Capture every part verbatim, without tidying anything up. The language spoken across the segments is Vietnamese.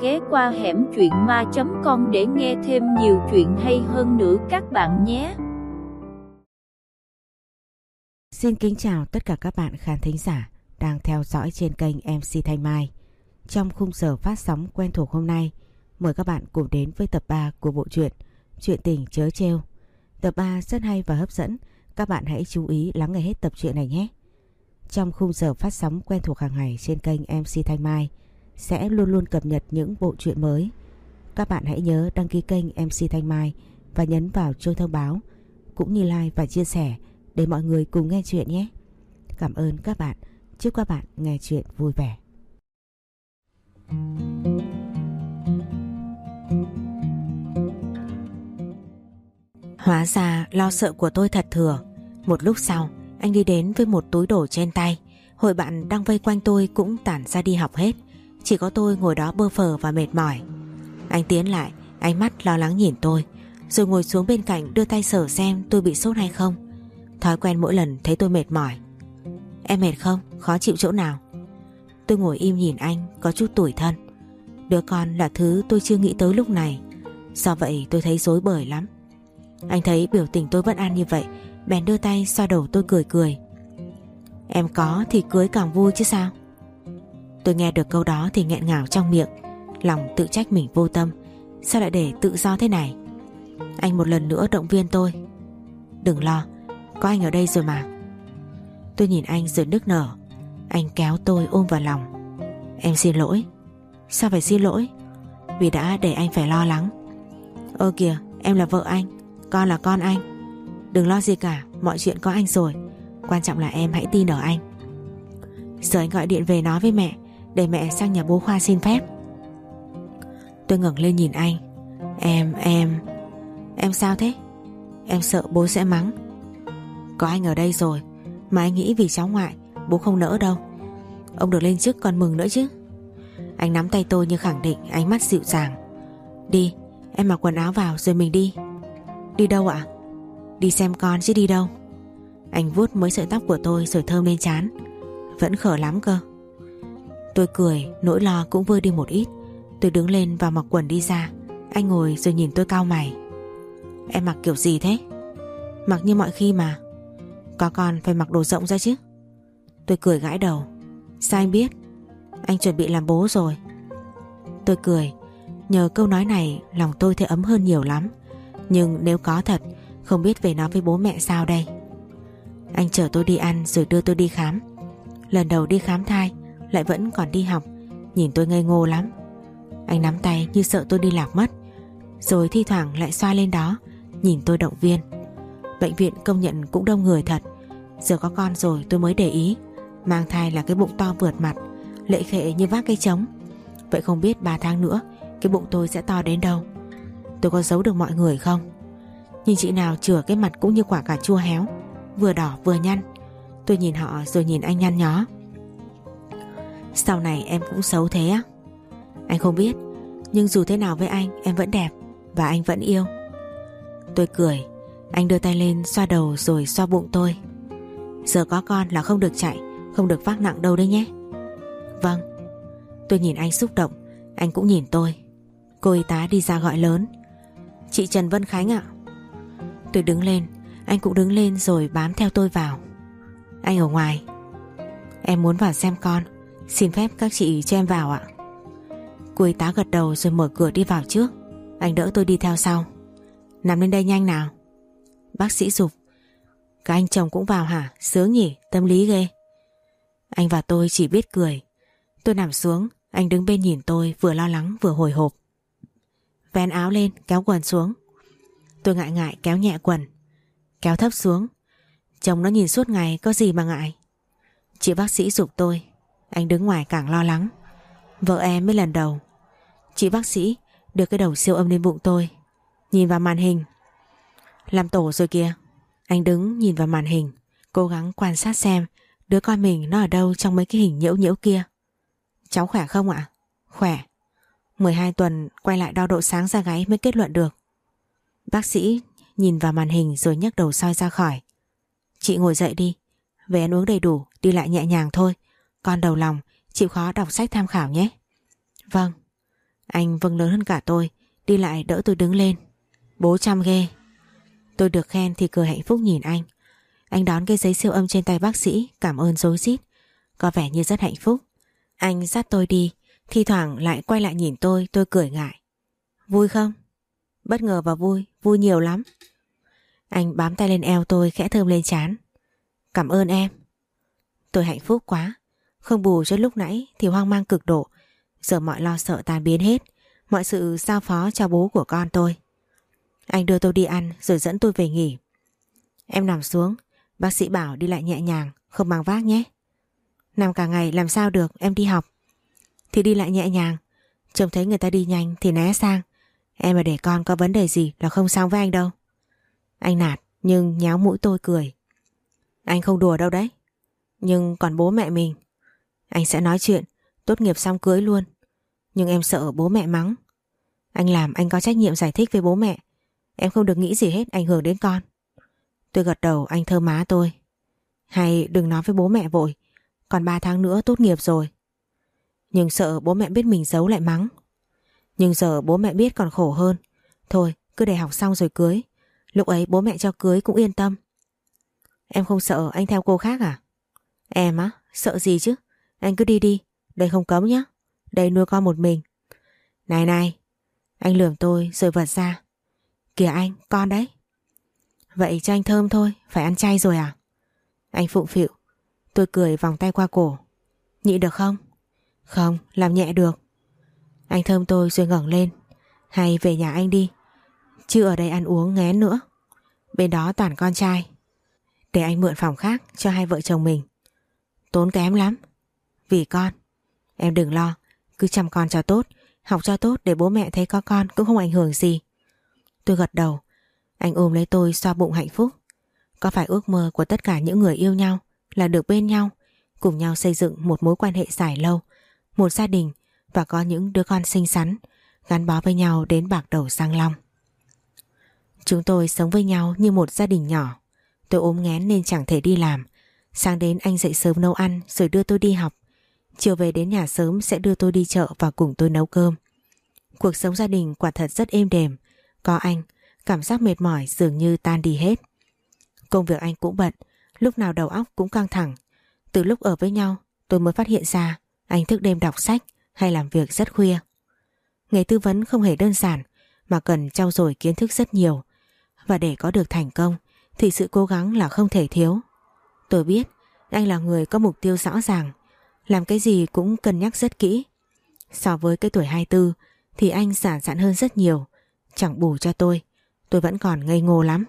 ghé qua hẻm truyện ma chấm com để nghe thêm nhiều chuyện hay hơn nữa các bạn nhé. Xin kính chào tất cả các bạn khán thính giả đang theo dõi trên kênh em xê Thanh Mai. Trong khung giờ phát sóng quen thuộc hôm nay, mời các bạn cùng đến với tập ba của bộ truyện Chuyện tình trớ trêu. Tập ba rất hay và hấp dẫn, các bạn hãy chú ý lắng nghe hết tập truyện này nhé. Trong khung giờ phát sóng quen thuộc hàng ngày trên kênh em xê Thanh Mai sẽ luôn luôn cập nhật những bộ truyện mới. Các bạn hãy nhớ đăng ký kênh em xê Thanh Mai và nhấn vào chuông thông báo, cũng như like và chia sẻ để mọi người cùng nghe chuyện nhé. Cảm ơn các bạn. Chúc các bạn nghe chuyện vui vẻ. Hóa ra lo sợ của tôi thật thừa. Một lúc sau, anh đi đến với một túi đồ trên tay. Hội bạn đang vây quanh tôi cũng tản ra đi học hết. Chỉ có tôi ngồi đó bơ phờ và mệt mỏi. Anh tiến lại, ánh mắt lo lắng nhìn tôi, rồi ngồi xuống bên cạnh đưa tay sờ xem tôi bị sốt hay không. Thói quen mỗi lần thấy tôi mệt mỏi. Em mệt không? Khó chịu chỗ nào? Tôi ngồi im nhìn anh, có chút tủi thân. Đứa con là thứ tôi chưa nghĩ tới lúc này. Do vậy tôi thấy rối bời lắm. Anh thấy biểu tình tôi bất an như vậy, bèn đưa tay xoa đầu tôi cười cười. Em có thì cưới càng vui chứ sao? Tôi nghe được câu đó thì nghẹn ngào trong miệng, lòng tự trách mình vô tâm. Sao lại để tự do thế này? Anh một lần nữa động viên tôi. Đừng lo, có anh ở đây rồi mà. Tôi nhìn anh rồi nức nở. Anh kéo tôi ôm vào lòng. Em xin lỗi. Sao phải xin lỗi? Vì đã để anh phải lo lắng. Ơ kìa, em là vợ anh, con là con anh. Đừng lo gì cả, mọi chuyện có anh rồi. Quan trọng là em hãy tin ở anh. Giờ anh gọi điện về nói với mẹ, để mẹ sang nhà bố Khoa xin phép. Tôi ngẩng lên nhìn anh. Em, em Em sao thế? Em sợ bố sẽ mắng. Có anh ở đây rồi, mà anh nghĩ vì cháu ngoại bố không nỡ đâu. Ông được lên chức còn mừng nữa chứ. Anh nắm tay tôi như khẳng định, ánh mắt dịu dàng. Đi, em mặc quần áo vào rồi mình đi. Đi đâu ạ? Đi xem con chứ đi đâu. Anh vuốt mấy sợi tóc của tôi rồi thơm lên trán. Vẫn khở lắm cơ. Tôi cười, nỗi lo cũng vơi đi một ít. Tôi đứng lên và mặc quần đi ra. Anh ngồi rồi nhìn tôi cau mày. Em mặc kiểu gì thế? Mặc như mọi khi mà. Có con phải mặc đồ rộng ra chứ. Tôi cười gãi đầu. Sao anh biết? Anh chuẩn bị làm bố rồi. Tôi cười. Nhờ câu nói này lòng tôi thấy ấm hơn nhiều lắm. Nhưng nếu có thật, không biết về nói với bố mẹ sao đây. Anh chở tôi đi ăn rồi đưa tôi đi khám. Lần đầu đi khám thai, lại vẫn còn đi học. Nhìn tôi ngây ngô lắm. Anh nắm tay như sợ tôi đi lạc mất, rồi thi thoảng lại xoa lên đó, nhìn tôi động viên. Bệnh viện công nhận cũng đông người thật. Giờ có con rồi tôi mới để ý, mang thai là cái bụng to vượt mặt, lệ khệ như vác cây trống. Vậy không biết ba tháng nữa cái bụng tôi sẽ to đến đâu. Tôi có giấu được mọi người không? Nhìn chị nào chửa cái mặt cũng như quả cà chua héo, vừa đỏ vừa nhăn. Tôi nhìn họ rồi nhìn anh nhăn nhó. Sau này em cũng xấu thế á? Anh không biết, nhưng dù thế nào với anh em vẫn đẹp, và anh vẫn yêu. Tôi cười. Anh đưa tay lên xoa đầu rồi xoa bụng tôi. Giờ có con là không được chạy, không được vác nặng đâu đấy nhé. Vâng. Tôi nhìn anh xúc động. Anh cũng nhìn tôi. Cô y tá đi ra gọi lớn. Chị Trần Vân Khánh ạ. Tôi đứng lên. Anh cũng đứng lên rồi bám theo tôi vào. Anh ở ngoài. Em muốn vào xem con, xin phép các chị cho em vào ạ. Cô y tá gật đầu rồi mở cửa đi vào trước. Anh đỡ tôi đi theo sau. Nằm lên đây nhanh nào. Bác sĩ giục. Cả anh chồng cũng vào hả? Sướng nhỉ, tâm lý ghê. Anh và tôi chỉ biết cười. Tôi nằm xuống, anh đứng bên nhìn tôi vừa lo lắng vừa hồi hộp. Vén áo lên, kéo quần xuống. Tôi ngại ngại kéo nhẹ quần, kéo thấp xuống. Chồng nó nhìn suốt ngày, có gì mà ngại. Chị bác sĩ giục tôi. Anh đứng ngoài càng lo lắng. Vợ em mới lần đầu. Chị bác sĩ đưa cái đầu siêu âm lên bụng tôi, nhìn vào màn hình. Làm tổ rồi kìa. Anh đứng nhìn vào màn hình, cố gắng quan sát xem đứa con mình nó ở đâu trong mấy cái hình nhiễu nhiễu kia. Cháu khỏe không ạ? Khỏe. mười hai tuần quay lại đo độ sáng da gáy mới kết luận được. Bác sĩ nhìn vào màn hình rồi nhấc đầu soi ra khỏi. Chị ngồi dậy đi, về ăn uống đầy đủ, đi lại nhẹ nhàng thôi. Con đầu lòng, chịu khó đọc sách tham khảo nhé. Vâng. Anh vâng lớn hơn cả tôi, đi lại đỡ tôi đứng lên. Bố chăm ghê. Tôi được khen thì cười hạnh phúc nhìn anh. Anh đón cái giấy siêu âm trên tay bác sĩ, cảm ơn rối rít, có vẻ như rất hạnh phúc. Anh dắt tôi đi, thi thoảng lại quay lại nhìn tôi, tôi cười ngại. Vui không? Bất ngờ và vui, vui nhiều lắm. Anh bám tay lên eo tôi, khẽ thơm lên trán. Cảm ơn em. Tôi hạnh phúc quá, không bù cho lúc nãy thì hoang mang cực độ. Giờ mọi lo sợ tan biến hết, mọi sự giao phó cho bố của con tôi. Anh đưa tôi đi ăn rồi dẫn tôi về nghỉ. Em nằm xuống, bác sĩ bảo đi lại nhẹ nhàng, không mang vác nhé. Nằm cả ngày làm sao được, em đi học. Thì đi lại nhẹ nhàng, trông thấy người ta đi nhanh thì né sang. Em mà để con có vấn đề gì là không xong với anh đâu. Anh nạt nhưng nhéo mũi tôi cười. Anh không đùa đâu đấy. Nhưng còn bố mẹ mình. Anh sẽ nói chuyện, tốt nghiệp xong cưới luôn. Nhưng em sợ bố mẹ mắng. Anh làm anh có trách nhiệm giải thích với bố mẹ. Em không được nghĩ gì hết ảnh hưởng đến con. Tôi gật đầu, anh thơm má tôi. Hay đừng nói với bố mẹ vội, còn ba tháng nữa tốt nghiệp rồi. Nhưng sợ bố mẹ biết mình giấu lại mắng. Nhưng giờ bố mẹ biết còn khổ hơn. Thôi cứ để học xong rồi cưới, lúc ấy bố mẹ cho cưới cũng yên tâm. Em không sợ anh theo cô khác à? Em á, sợ gì chứ. Anh cứ đi đi, đây không cấm nhá. Đây nuôi con một mình. Này này. Anh lườm tôi rồi vật ra. Kìa anh, con đấy. Vậy cho anh thơm thôi, phải ăn chay rồi à? Anh phụng phịu. Tôi cười vòng tay qua cổ. Nhịn được không? Không, làm nhẹ được. Anh thơm tôi rồi ngẩng lên. Hay về nhà anh đi, chứ ở đây ăn uống ngén nữa. Bên đó toàn con trai. Để anh mượn phòng khác cho hai vợ chồng mình. Tốn kém lắm. Vì con. Em đừng lo, cứ chăm con cho tốt, học cho tốt để bố mẹ thấy có con cũng không ảnh hưởng gì. Tôi gật đầu. Anh ôm lấy tôi xoa bụng hạnh phúc. Có phải ước mơ của tất cả những người yêu nhau là được bên nhau, cùng nhau xây dựng một mối quan hệ dài lâu, một gia đình và có những đứa con xinh xắn, gắn bó với nhau đến bạc đầu răng long. Chúng tôi sống với nhau như một gia đình nhỏ. Tôi ốm nghén nên chẳng thể đi làm. Sáng đến anh dậy sớm nấu ăn rồi đưa tôi đi học. Chiều về đến nhà sớm sẽ đưa tôi đi chợ và cùng tôi nấu cơm. Cuộc sống gia đình quả thật rất êm đềm. Có anh, cảm giác mệt mỏi dường như tan đi hết. Công việc anh cũng bận, lúc nào đầu óc cũng căng thẳng. Từ lúc ở với nhau, tôi mới phát hiện ra anh thức đêm đọc sách hay làm việc rất khuya. Nghề tư vấn không hề đơn giản mà cần trau dồi kiến thức rất nhiều. Và để có được thành công thì sự cố gắng là không thể thiếu. Tôi biết anh là người có mục tiêu rõ ràng, làm cái gì cũng cân nhắc rất kỹ. So với cái tuổi hai mươi tư thì anh giản dặn hơn rất nhiều. Chẳng bù cho tôi, tôi vẫn còn ngây ngô lắm.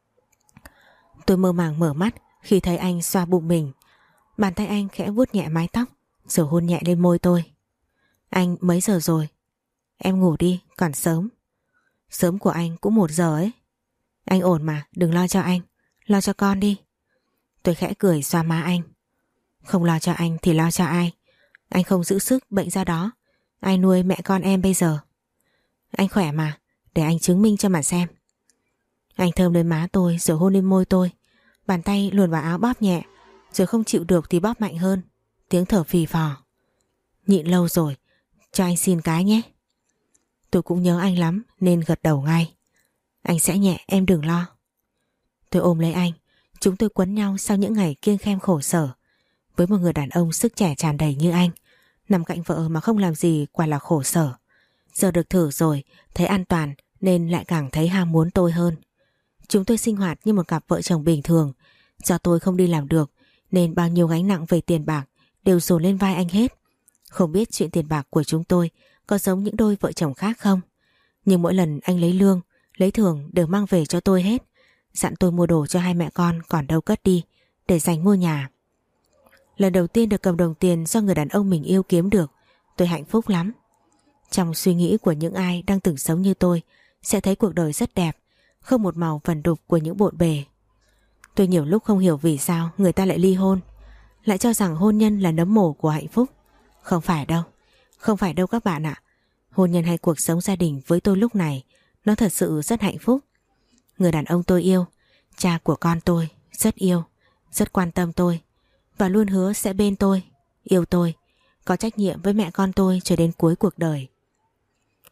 Tôi mơ màng mở mắt khi thấy anh xoa bụng mình. Bàn tay anh khẽ vuốt nhẹ mái tóc rồi hôn nhẹ lên môi tôi. Anh mấy giờ rồi? Em ngủ đi, còn sớm. Sớm của anh cũng một giờ ấy. Anh ổn mà, đừng lo cho anh, lo cho con đi. Tôi khẽ cười xoa má anh. Không lo cho anh thì lo cho ai? Anh không giữ sức bệnh ra đó, ai nuôi mẹ con em bây giờ? Anh khỏe mà, để anh chứng minh cho mà xem. Anh thơm lên má tôi rồi hôn lên môi tôi. Bàn tay luồn vào áo bóp nhẹ, rồi không chịu được thì bóp mạnh hơn. Tiếng thở phì phò. Nhịn lâu rồi, cho anh xin cái nhé. Tôi cũng nhớ anh lắm nên gật đầu ngay. Anh sẽ nhẹ, em đừng lo. Tôi ôm lấy anh. Chúng tôi quấn nhau sau những ngày kiêng khem khổ sở. Với một người đàn ông sức trẻ tràn đầy như anh, nằm cạnh vợ mà không làm gì quả là khổ sở. Giờ được thử rồi, thấy an toàn nên lại càng thấy ham muốn tôi hơn. Chúng tôi sinh hoạt như một cặp vợ chồng bình thường. Do tôi không đi làm được nên bao nhiêu gánh nặng về tiền bạc đều dồn lên vai anh hết. Không biết chuyện tiền bạc của chúng tôi có giống những đôi vợ chồng khác không, nhưng mỗi lần anh lấy lương, lấy thưởng đều mang về cho tôi hết. Dặn tôi mua đồ cho hai mẹ con còn đâu cất đi để dành mua nhà. Lần đầu tiên được cầm đồng tiền do người đàn ông mình yêu kiếm được, tôi hạnh phúc lắm. Trong suy nghĩ của những ai đang từng sống như tôi sẽ thấy cuộc đời rất đẹp, không một màu vẩn đục của những bộn bề. Tôi nhiều lúc không hiểu vì sao người ta lại ly hôn, lại cho rằng hôn nhân là nấm mồ của hạnh phúc. Không phải đâu, không phải đâu các bạn ạ. Hôn nhân hay cuộc sống gia đình với tôi lúc này, nó thật sự rất hạnh phúc. Người đàn ông tôi yêu, cha của con tôi, rất yêu, rất quan tâm tôi và luôn hứa sẽ bên tôi, yêu tôi, có trách nhiệm với mẹ con tôi cho đến cuối cuộc đời.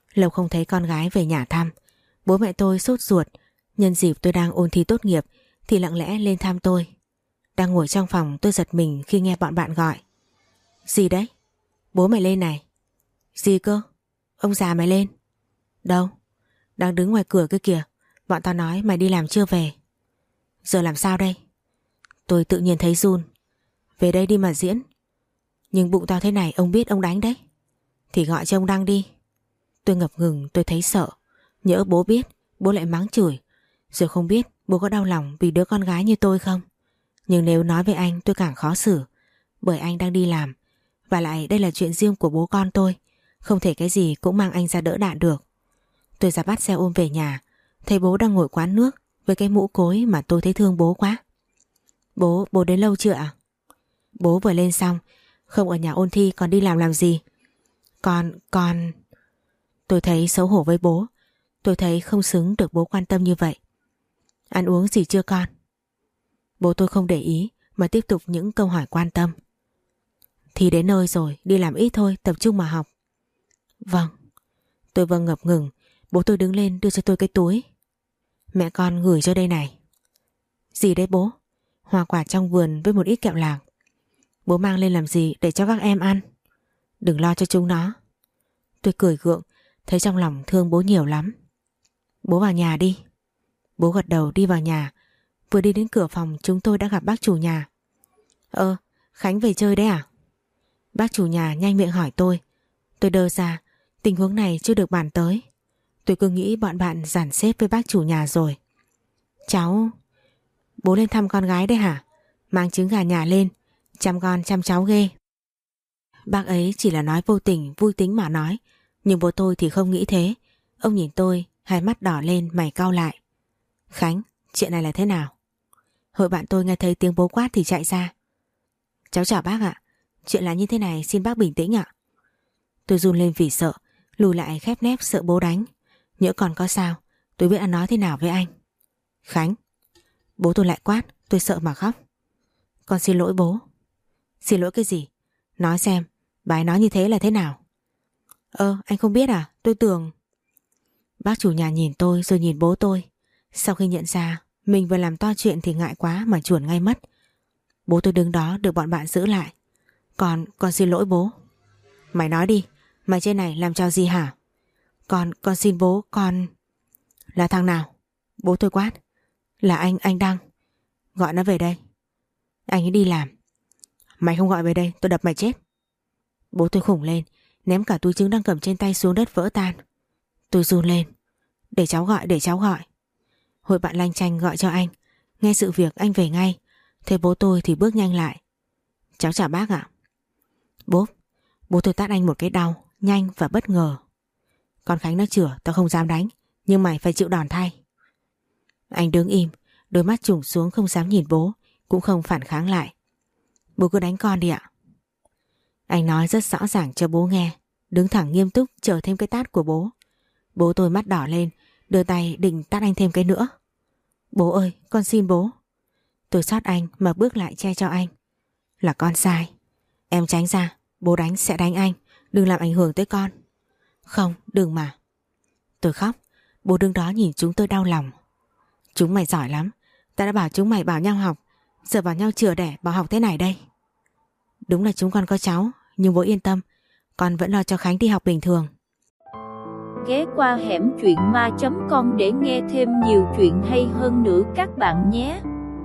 Lâu không thấy con gái về nhà thăm. Bố mẹ tôi sốt ruột. Nhân dịp tôi đang ôn thi tốt nghiệp thì lặng lẽ lên thăm tôi. Đang ngồi trong phòng tôi giật mình khi nghe bọn bạn gọi. Gì đấy? Bố mày lên này. Gì cơ? Ông già mày lên. Đâu? Đang đứng ngoài cửa kia kìa. Bọn tao nói mày đi làm chưa về. Giờ làm sao đây? Tôi tự nhiên thấy run. Về đây đi mà diễn. Nhưng bụng tao thế này ông biết ông đánh đấy. Thì gọi cho ông Đăng đi. Tôi ngập ngừng, tôi thấy sợ. Nhỡ bố biết, bố lại mắng chửi. Rồi không biết bố có đau lòng vì đứa con gái như tôi không. Nhưng nếu nói với anh tôi càng khó xử. Bởi anh đang đi làm. Và lại đây là chuyện riêng của bố con tôi. Không thể cái gì cũng mang anh ra đỡ đạn được. Tôi ra bắt xe ôm về nhà. Thấy bố đang ngồi quán nước với cái mũ cối mà tôi thấy thương bố quá. Bố, bố đến lâu chưa ạ? Bố vừa lên xong. Không ở nhà ôn thi còn đi làm làm gì? Con, con... Tôi thấy xấu hổ với bố. Tôi thấy không xứng được bố quan tâm như vậy. Ăn uống gì chưa con? Bố tôi không để ý mà tiếp tục những câu hỏi quan tâm. Thì đến nơi rồi, đi làm ít thôi, tập trung mà học. Vâng. Tôi vâng ngập ngừng. Bố tôi đứng lên đưa cho tôi cái túi. Mẹ con gửi cho đây này. Gì đấy bố? Hoa quả trong vườn với một ít kẹo lạc. Bố mang lên làm gì để cho các em ăn? Đừng lo cho chúng nó. Tôi cười gượng, thấy trong lòng thương bố nhiều lắm. Bố vào nhà đi. Bố gật đầu đi vào nhà. Vừa đi đến cửa phòng chúng tôi đã gặp bác chủ nhà. Ơ, Khánh về chơi đấy à? Bác chủ nhà nhanh miệng hỏi tôi. Tôi đơ ra, tình huống này chưa được bàn tới. Tôi cứ nghĩ bọn bạn dàn xếp với bác chủ nhà rồi. Cháu... Bố lên thăm con gái đấy hả? Mang trứng gà nhà lên, chăm con chăm cháu ghê. Bác ấy chỉ là nói vô tình, vui tính mà nói. Nhưng bố tôi thì không nghĩ thế. Ông nhìn tôi, hai mắt đỏ lên, mày cau lại. Khánh, chuyện này là thế nào? Hội bạn tôi nghe thấy tiếng bố quát thì chạy ra. Cháu chào bác ạ. Chuyện là như thế này, xin bác bình tĩnh ạ. Tôi run lên vì sợ, lùi lại khép nép sợ bố đánh. Nhỡ còn có sao, tôi biết ăn nói thế nào với anh. Khánh. Bố tôi lại quát, tôi sợ mà khóc. Con xin lỗi bố. Xin lỗi cái gì? Nói xem, bà ấy nói như thế là thế nào? Ơ, anh không biết à? Tôi tưởng... Bác chủ nhà nhìn tôi rồi nhìn bố tôi. Sau khi nhận ra mình vừa làm to chuyện thì ngại quá mà chuồn ngay mất. Bố tôi đứng đó được bọn bạn giữ lại. Con, con xin lỗi bố. Mày nói đi, mày trên này làm trò gì hả? Con, con xin bố, con... Là thằng nào? Bố tôi quát. Là anh, anh Đăng. Gọi nó về đây. Anh ấy đi làm. Mày không gọi về đây, tôi đập mày chết. Bố tôi khủng lên, ném cả túi trứng đang cầm trên tay xuống đất vỡ tan. Tôi run lên. Để cháu gọi, để cháu gọi. Hội bạn lanh chanh gọi cho anh. Nghe sự việc anh về ngay. Thấy bố tôi thì bước nhanh lại. Cháu chào bác ạ. Bố, bố tôi tát anh một cái đau, nhanh và bất ngờ. Con Khánh nó chửa, tao không dám đánh, nhưng mày phải chịu đòn thay. Anh đứng im, đôi mắt trùng xuống không dám nhìn bố, cũng không phản kháng lại. Bố cứ đánh con đi ạ. Anh nói rất rõ ràng cho bố nghe, đứng thẳng nghiêm túc chờ thêm cái tát của bố. Bố tôi mắt đỏ lên, đưa tay định tát anh thêm cái nữa. Bố ơi, con xin bố. Tôi xót anh mà bước lại che cho anh. Là con sai. Em tránh ra, bố đánh sẽ đánh anh, đừng làm ảnh hưởng tới con. Không, đừng mà. Tôi khóc, bố đứng đó nhìn chúng tôi đau lòng. Chúng mày giỏi lắm, ta đã bảo chúng mày bảo nhau học, giờ bảo nhau chừa đẻ bảo học thế này đây. Đúng là chúng con có cháu, nhưng bố yên tâm, con vẫn lo cho Khánh đi học bình thường. Ghé qua hẻm truyện ma chấm com để nghe thêm nhiều chuyện hay hơn nữa các bạn nhé.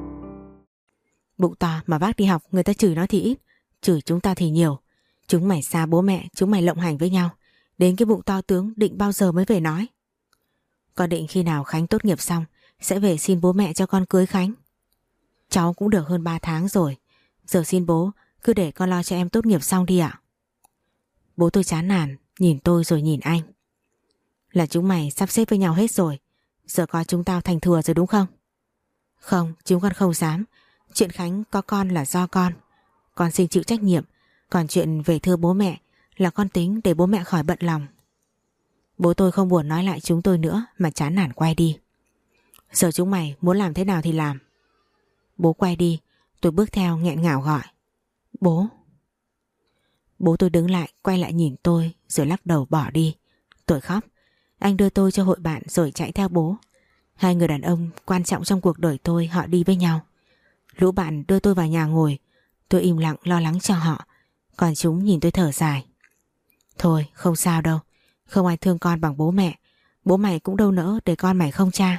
Bụng to mà bác đi học người ta chửi nó thì ít, chửi chúng ta thì nhiều. Chúng mày xa bố mẹ, chúng mày lộng hành với nhau. Đến cái bụng to tướng định bao giờ mới về nói. Con định khi nào Khánh tốt nghiệp xong sẽ về xin bố mẹ cho con cưới Khánh. Cháu cũng được hơn ba tháng rồi. Giờ xin bố cứ để con lo cho em tốt nghiệp xong đi ạ. Bố tôi chán nản, nhìn tôi rồi nhìn anh. Là chúng mày sắp xếp với nhau hết rồi, giờ coi chúng tao thành thừa rồi đúng không? Không, chúng con không dám. Chuyện Khánh có con là do con. Con xin chịu trách nhiệm. Còn chuyện về thưa bố mẹ là con tính để bố mẹ khỏi bận lòng. Bố tôi không buồn nói lại chúng tôi nữa mà chán nản quay đi. Giờ chúng mày muốn làm thế nào thì làm. Bố quay đi, tôi bước theo nghẹn ngào gọi. Bố. Bố tôi đứng lại quay lại nhìn tôi rồi lắc đầu bỏ đi. Tôi khóc, Anh đưa tôi cho hội bạn rồi chạy theo bố. Hai người đàn ông quan trọng trong cuộc đời tôi họ đi với nhau. Lũ bạn đưa tôi vào nhà ngồi. Tôi im lặng lo lắng cho họ. Còn chúng nhìn tôi thở dài. Thôi không sao đâu. Không ai thương con bằng bố mẹ. Bố mày cũng đâu nỡ để con mày không cha.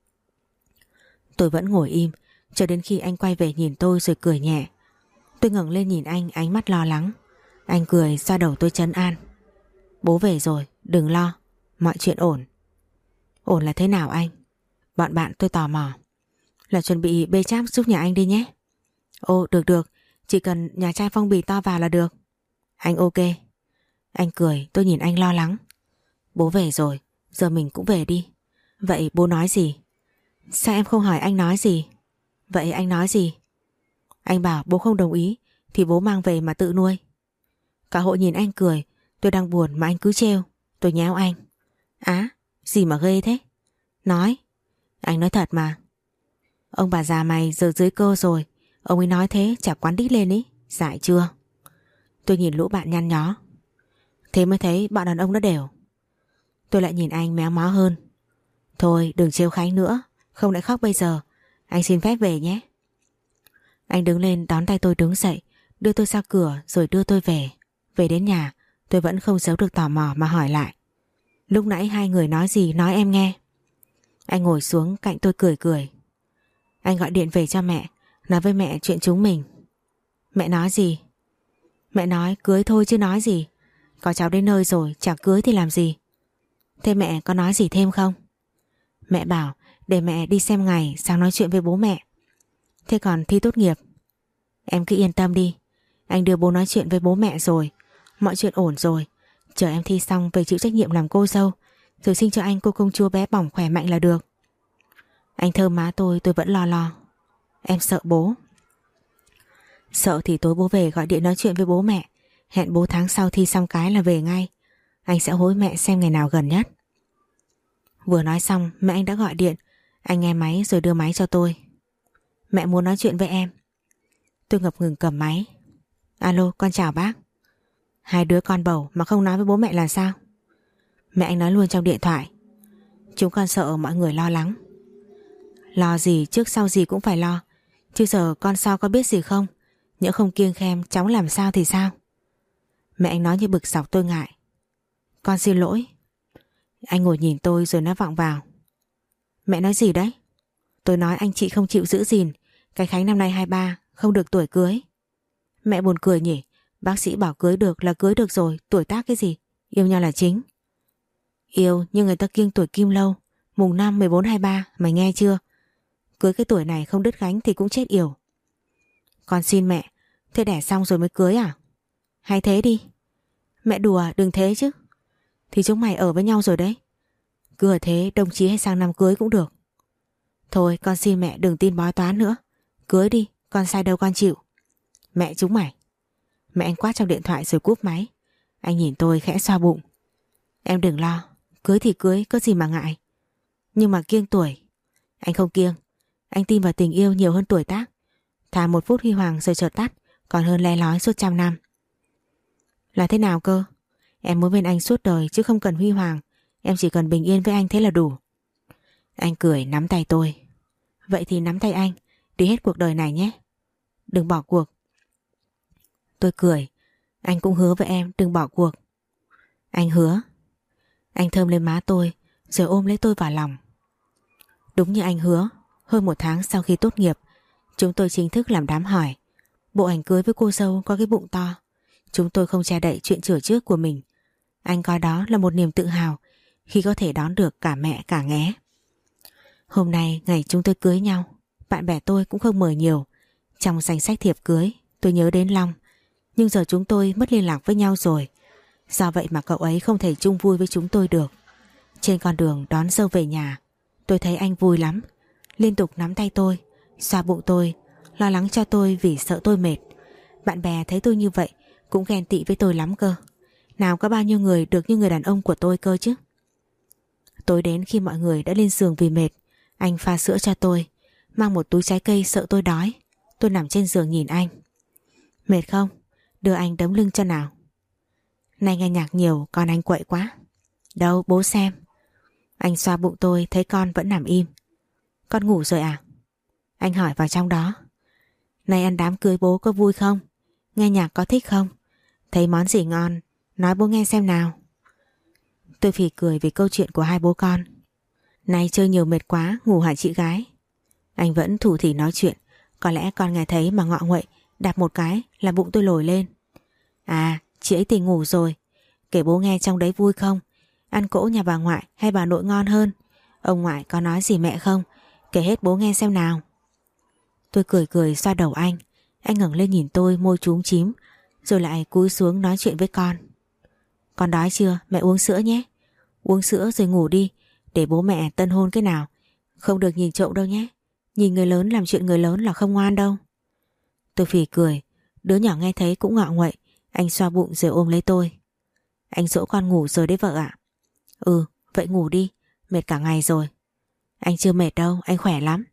Tôi vẫn ngồi im cho đến khi anh quay về nhìn tôi rồi cười nhẹ. Tôi ngẩng lên nhìn anh, ánh mắt lo lắng. Anh cười xoa đầu tôi trấn an. Bố về rồi, đừng lo. Mọi chuyện ổn. Ổn là thế nào anh? Bọn bạn tôi tò mò. Là chuẩn bị bê cháp giúp nhà anh đi nhé. Ồ được được. Chỉ cần nhà trai phong bì to vào là được. Anh ok. Anh cười, tôi nhìn anh lo lắng. Bố về rồi, giờ mình cũng về đi. Vậy bố nói gì? Sao em không hỏi anh nói gì? Vậy anh nói gì? Anh bảo bố không đồng ý thì bố mang về mà tự nuôi. Cả hội nhìn anh cười. Tôi đang buồn mà anh cứ trêu. Tôi nhéo anh. Á, gì mà ghê thế? Nói. Anh nói thật mà. Ông bà già mày giờ dưới cơ rồi. Ông ấy nói thế chả quán đít lên ý. Dại chưa? Tôi nhìn lũ bạn nhăn nhó. Thế mới thấy bọn đàn ông nó đều. Tôi lại nhìn anh méo mó hơn. Thôi đừng trêu Khánh nữa. Không lại khóc bây giờ. Anh xin phép về nhé. Anh đứng lên đón tay tôi đứng dậy, đưa tôi ra cửa rồi đưa tôi về. Về đến nhà tôi vẫn không giấu được tò mò mà hỏi lại. Lúc nãy hai người nói gì nói em nghe. Anh ngồi xuống cạnh tôi cười cười. Anh gọi điện về cho mẹ, nói với mẹ chuyện chúng mình. Mẹ nói gì? Mẹ nói cưới thôi chứ nói gì. Có cháu đến nơi rồi chẳng cưới thì làm gì. Thế mẹ có nói gì thêm không? Mẹ bảo để mẹ đi xem ngày sáng nói chuyện với bố mẹ. Thế còn thi tốt nghiệp? Em cứ yên tâm đi. Anh đưa bố nói chuyện với bố mẹ rồi. Mọi chuyện ổn rồi. Chờ em thi xong về chịu trách nhiệm làm cô dâu, rồi sinh cho anh cô công chúa bé bỏng khỏe mạnh là được. Anh thơm má tôi tôi vẫn lo lo. Em sợ bố. Sợ thì tối bố về gọi điện nói chuyện với bố mẹ. Hẹn bố tháng sau thi xong cái là về ngay. Anh sẽ hối mẹ xem ngày nào gần nhất. Vừa nói xong mẹ anh đã gọi điện. Anh nghe máy rồi đưa máy cho tôi. Mẹ muốn nói chuyện với em. Tôi ngập ngừng cầm máy. Alo, con chào bác. Hai đứa con bầu mà không nói với bố mẹ là sao? Mẹ anh nói luôn trong điện thoại. Chúng con sợ mọi người lo lắng. Lo gì, trước sau gì cũng phải lo. Chứ giờ con so có biết gì không? Nhỡ không kiêng khem cháu làm sao thì sao? Mẹ anh nói như bực dọc tôi ngại. Con xin lỗi. Anh ngồi nhìn tôi rồi nói vọng vào. Mẹ nói gì đấy? Tôi nói anh chị không chịu giữ gìn. Cái Khánh năm nay hai ba, không được tuổi cưới. Mẹ buồn cười nhỉ. Bác sĩ bảo cưới được là cưới được rồi. Tuổi tác cái gì? Yêu nhau là chính. Yêu nhưng người ta kiêng tuổi kim lâu. Mùng năm mười bốn hai ba. Mày nghe chưa? Cưới cái tuổi này không đứt gánh thì cũng chết yểu. Con xin mẹ. Thế đẻ xong rồi mới cưới à? Hay thế đi. Mẹ đùa đừng thế chứ. Thì chúng mày ở với nhau rồi đấy. Cứ ở thế đồng chí hay sang năm cưới cũng được. Thôi con xin mẹ đừng tin bói toán nữa. Cưới đi, con sai đâu con chịu. Mẹ chúng mày. Mẹ anh quát trong điện thoại rồi cúp máy. Anh nhìn tôi khẽ xoa bụng. Em đừng lo. Cưới thì cưới, có gì mà ngại. Nhưng mà kiêng tuổi. Anh không kiêng. Anh tin vào tình yêu nhiều hơn tuổi tác. Thà một phút huy hoàng rồi chợt tắt, còn hơn le lói suốt trăm năm. Là thế nào cơ? Em muốn bên anh suốt đời chứ không cần huy hoàng. Em chỉ cần bình yên với anh thế là đủ. Anh cười nắm tay tôi. Vậy thì nắm tay anh, đi hết cuộc đời này nhé. Đừng bỏ cuộc. Tôi cười. Anh cũng hứa với em đừng bỏ cuộc. Anh hứa. Anh thơm lên má tôi rồi ôm lấy tôi vào lòng. Đúng như anh hứa, hơn một tháng sau khi tốt nghiệp, chúng tôi chính thức làm đám hỏi. Bộ ảnh cưới với cô dâu có cái bụng to. Chúng tôi không che đậy chuyện chửa trước của mình. Anh coi đó là một niềm tự hào khi có thể đón được cả mẹ cả nghé. Hôm nay ngày chúng tôi cưới nhau, bạn bè tôi cũng không mời nhiều. Trong danh sách thiệp cưới tôi nhớ đến Long, nhưng giờ chúng tôi mất liên lạc với nhau rồi. Do vậy mà cậu ấy không thể chung vui với chúng tôi được. Trên con đường đón dâu về nhà, tôi thấy anh vui lắm, liên tục nắm tay tôi, xoa bụng tôi, lo lắng cho tôi vì sợ tôi mệt. Bạn bè thấy tôi như vậy cũng ghen tị với tôi lắm cơ. Nào có bao nhiêu người được như người đàn ông của tôi cơ chứ. Tối đến khi mọi người đã lên giường vì mệt, anh pha sữa cho tôi, mang một túi trái cây sợ tôi đói. Tôi nằm trên giường nhìn anh. Mệt không? Đưa anh đấm lưng cho nào. Nay nghe nhạc nhiều còn anh quậy quá. Đâu bố xem. Anh xoa bụng tôi thấy con vẫn nằm im. Con ngủ rồi à? Anh hỏi vào trong đó. Này ăn đám cưới bố có vui không? Nghe nhạc có thích không? Thấy món gì ngon? Nói bố nghe xem nào. Tôi phì cười vì câu chuyện của hai bố con. Nay chơi nhiều mệt quá, ngủ hả chị gái? Anh vẫn thủ thỉ nói chuyện. Có lẽ con nghe thấy mà ngọ nguậy, đạp một cái là bụng tôi lồi lên. À, chị ấy tỉnh ngủ rồi. Kể bố nghe trong đấy vui không? Ăn cỗ nhà bà ngoại hay bà nội ngon hơn? Ông ngoại có nói gì mẹ không? Kể hết bố nghe xem nào. Tôi cười cười xoa đầu anh. Anh ngẩng lên nhìn tôi môi chúm chím, rồi lại cúi xuống nói chuyện với con. Con đói chưa? Mẹ uống sữa nhé. Uống sữa rồi ngủ đi, để bố mẹ tân hôn cái nào. Không được nhìn trộm đâu nhé. Nhìn người lớn làm chuyện người lớn là không ngoan đâu. Tôi phì cười. Đứa nhỏ nghe thấy cũng ngọ nguậy. Anh xoa bụng rồi ôm lấy tôi. Anh dỗ con ngủ rồi đấy vợ ạ. Ừ, vậy ngủ đi, mệt cả ngày rồi. Anh chưa mệt đâu, anh khỏe lắm.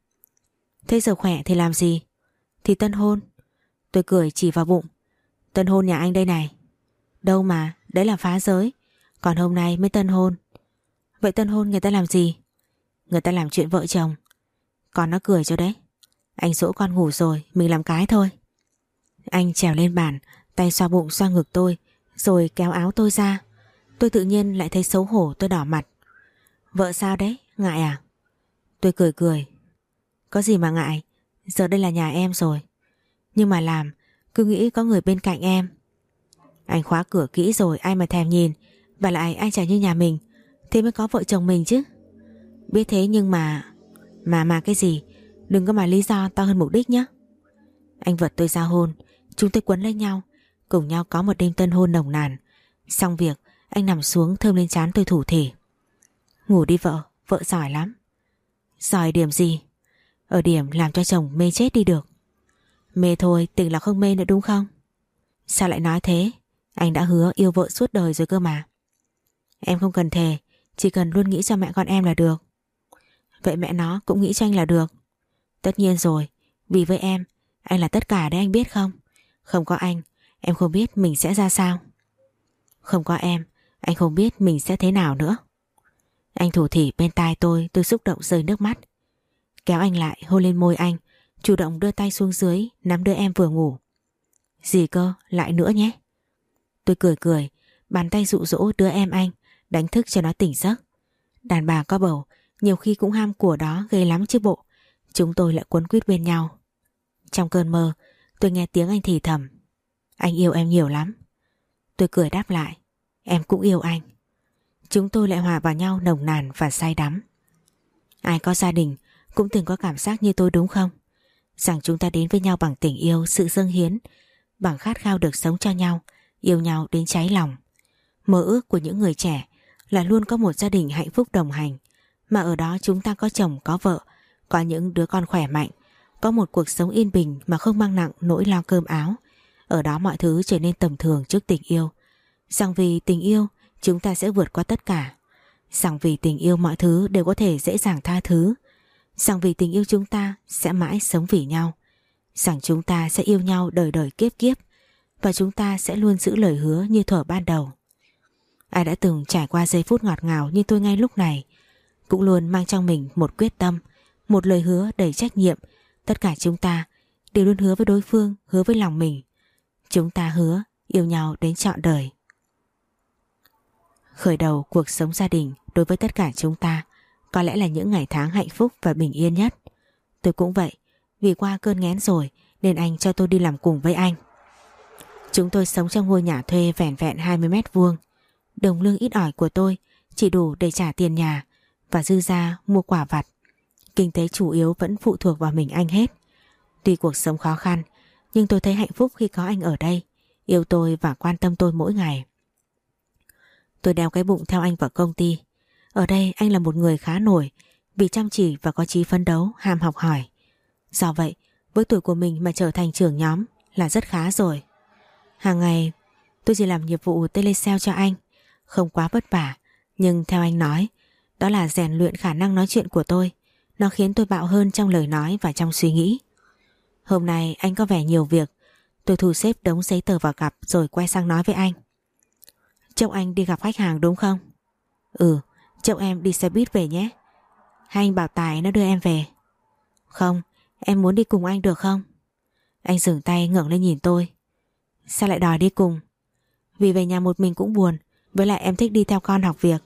Thế giờ khỏe thì làm gì? Thì tân hôn. Tôi cười chỉ vào bụng. Tân hôn nhà anh đây này. Đâu mà, đấy là phá giới. Còn hôm nay mới tân hôn. Vậy tân hôn người ta làm gì? Người ta làm chuyện vợ chồng. Con nó cười cho đấy. Anh dỗ con ngủ rồi, mình làm cái thôi. Anh trèo lên bàn, tay xoa bụng xoa ngực tôi, rồi kéo áo tôi ra. Tôi tự nhiên lại thấy xấu hổ, tôi đỏ mặt. Vợ sao đấy, ngại à? Tôi cười cười. Có gì mà ngại, giờ đây là nhà em rồi. Nhưng mà làm, cứ nghĩ có người bên cạnh em. Anh khóa cửa kỹ rồi, ai mà thèm nhìn. Và lại anh chả như nhà mình, thế mới có vợ chồng mình chứ. Biết thế nhưng mà... Mà mà cái gì? Đừng có mà lý do to hơn mục đích nhé. Anh vật tôi ra hôn. Chúng tôi quấn lấy nhau, cùng nhau có một đêm tân hôn nồng nàn. Xong việc, anh nằm xuống thơm lên trán tôi thủ thỉ. Ngủ đi vợ, vợ giỏi lắm. Giỏi điểm gì? Ở điểm làm cho chồng mê chết đi được. Mê thôi, tỉnh là không mê nữa đúng không? Sao lại nói thế? Anh đã hứa yêu vợ suốt đời rồi cơ mà. Em không cần thề, chỉ cần luôn nghĩ cho mẹ con em là được. Vậy mẹ nó cũng nghĩ cho anh là được. Tất nhiên rồi, vì với em, anh là tất cả đấy anh biết không? Không có anh, em không biết mình sẽ ra sao. Không có em, anh không biết mình sẽ thế nào nữa. Anh thủ thỉ bên tai tôi, tôi xúc động rơi nước mắt. Kéo anh lại hôn lên môi anh, chủ động đưa tay xuống dưới nắm đứa em vừa ngủ. Gì cơ, lại nữa nhé. Tôi cười cười, bàn tay dụ dỗ đứa em anh, đánh thức cho nó tỉnh giấc. Đàn bà có bầu, nhiều khi cũng ham của đó ghê lắm chứ bộ. Chúng tôi lại quấn quýt bên nhau. Trong cơn mơ, tôi nghe tiếng anh thì thầm. Anh yêu em nhiều lắm. Tôi cười đáp lại. Em cũng yêu anh. Chúng tôi lại hòa vào nhau nồng nàn và say đắm. Ai có gia đình cũng từng có cảm giác như tôi đúng không? Rằng chúng ta đến với nhau bằng tình yêu, sự dâng hiến, bằng khát khao được sống cho nhau, yêu nhau đến cháy lòng. Mơ ước của những người trẻ là luôn có một gia đình hạnh phúc đồng hành, mà ở đó chúng ta có chồng có vợ, có những đứa con khỏe mạnh, có một cuộc sống yên bình mà không mang nặng nỗi lo cơm áo. Ở đó mọi thứ trở nên tầm thường trước tình yêu. Rằng vì tình yêu chúng ta sẽ vượt qua tất cả. Rằng vì tình yêu mọi thứ đều có thể dễ dàng tha thứ. Rằng vì tình yêu chúng ta sẽ mãi sống vì nhau. Rằng chúng ta sẽ yêu nhau đời đời kiếp kiếp. Và chúng ta sẽ luôn giữ lời hứa như thuở ban đầu. Ai đã từng trải qua giây phút ngọt ngào như tôi ngay lúc này, cũng luôn mang trong mình một quyết tâm, một lời hứa đầy trách nhiệm. Tất cả chúng ta đều luôn hứa với đối phương, hứa với lòng mình. Chúng ta hứa yêu nhau đến trọn đời. Khởi đầu cuộc sống gia đình đối với tất cả chúng ta có lẽ là những ngày tháng hạnh phúc và bình yên nhất. Tôi cũng vậy, vì qua cơn nghén rồi nên anh cho tôi đi làm cùng với anh. Chúng tôi sống trong ngôi nhà thuê vẻn vẹn hai mươi mét vuông. Đồng lương ít ỏi của tôi chỉ đủ để trả tiền nhà và dư ra mua quả vặt. Kinh tế chủ yếu vẫn phụ thuộc vào mình anh hết. Tuy cuộc sống khó khăn, nhưng tôi thấy hạnh phúc khi có anh ở đây, yêu tôi và quan tâm tôi mỗi ngày. Tôi đeo cái bụng theo anh vào công ty. Ở đây anh là một người khá nổi vì chăm chỉ và có chí phấn đấu, ham học hỏi. Do vậy, với tuổi của mình mà trở thành trưởng nhóm là rất khá rồi. Hàng ngày, tôi chỉ làm nhiệm vụ telesale cho anh, không quá vất vả, nhưng theo anh nói, đó là rèn luyện khả năng nói chuyện của tôi. Nó khiến tôi bạo hơn trong lời nói và trong suy nghĩ. Hôm nay anh có vẻ nhiều việc. Tôi thu xếp đống giấy tờ vào cặp rồi quay sang nói với anh. Trông anh đi gặp khách hàng đúng không? Ừ, Chồng em đi xe buýt về nhé. Hay anh bảo Tài nó đưa em về? Không, em muốn đi cùng anh được không? Anh dừng tay ngẩng lên nhìn tôi. Sao lại đòi đi cùng? Vì về nhà một mình cũng buồn, với lại em thích đi theo con học việc.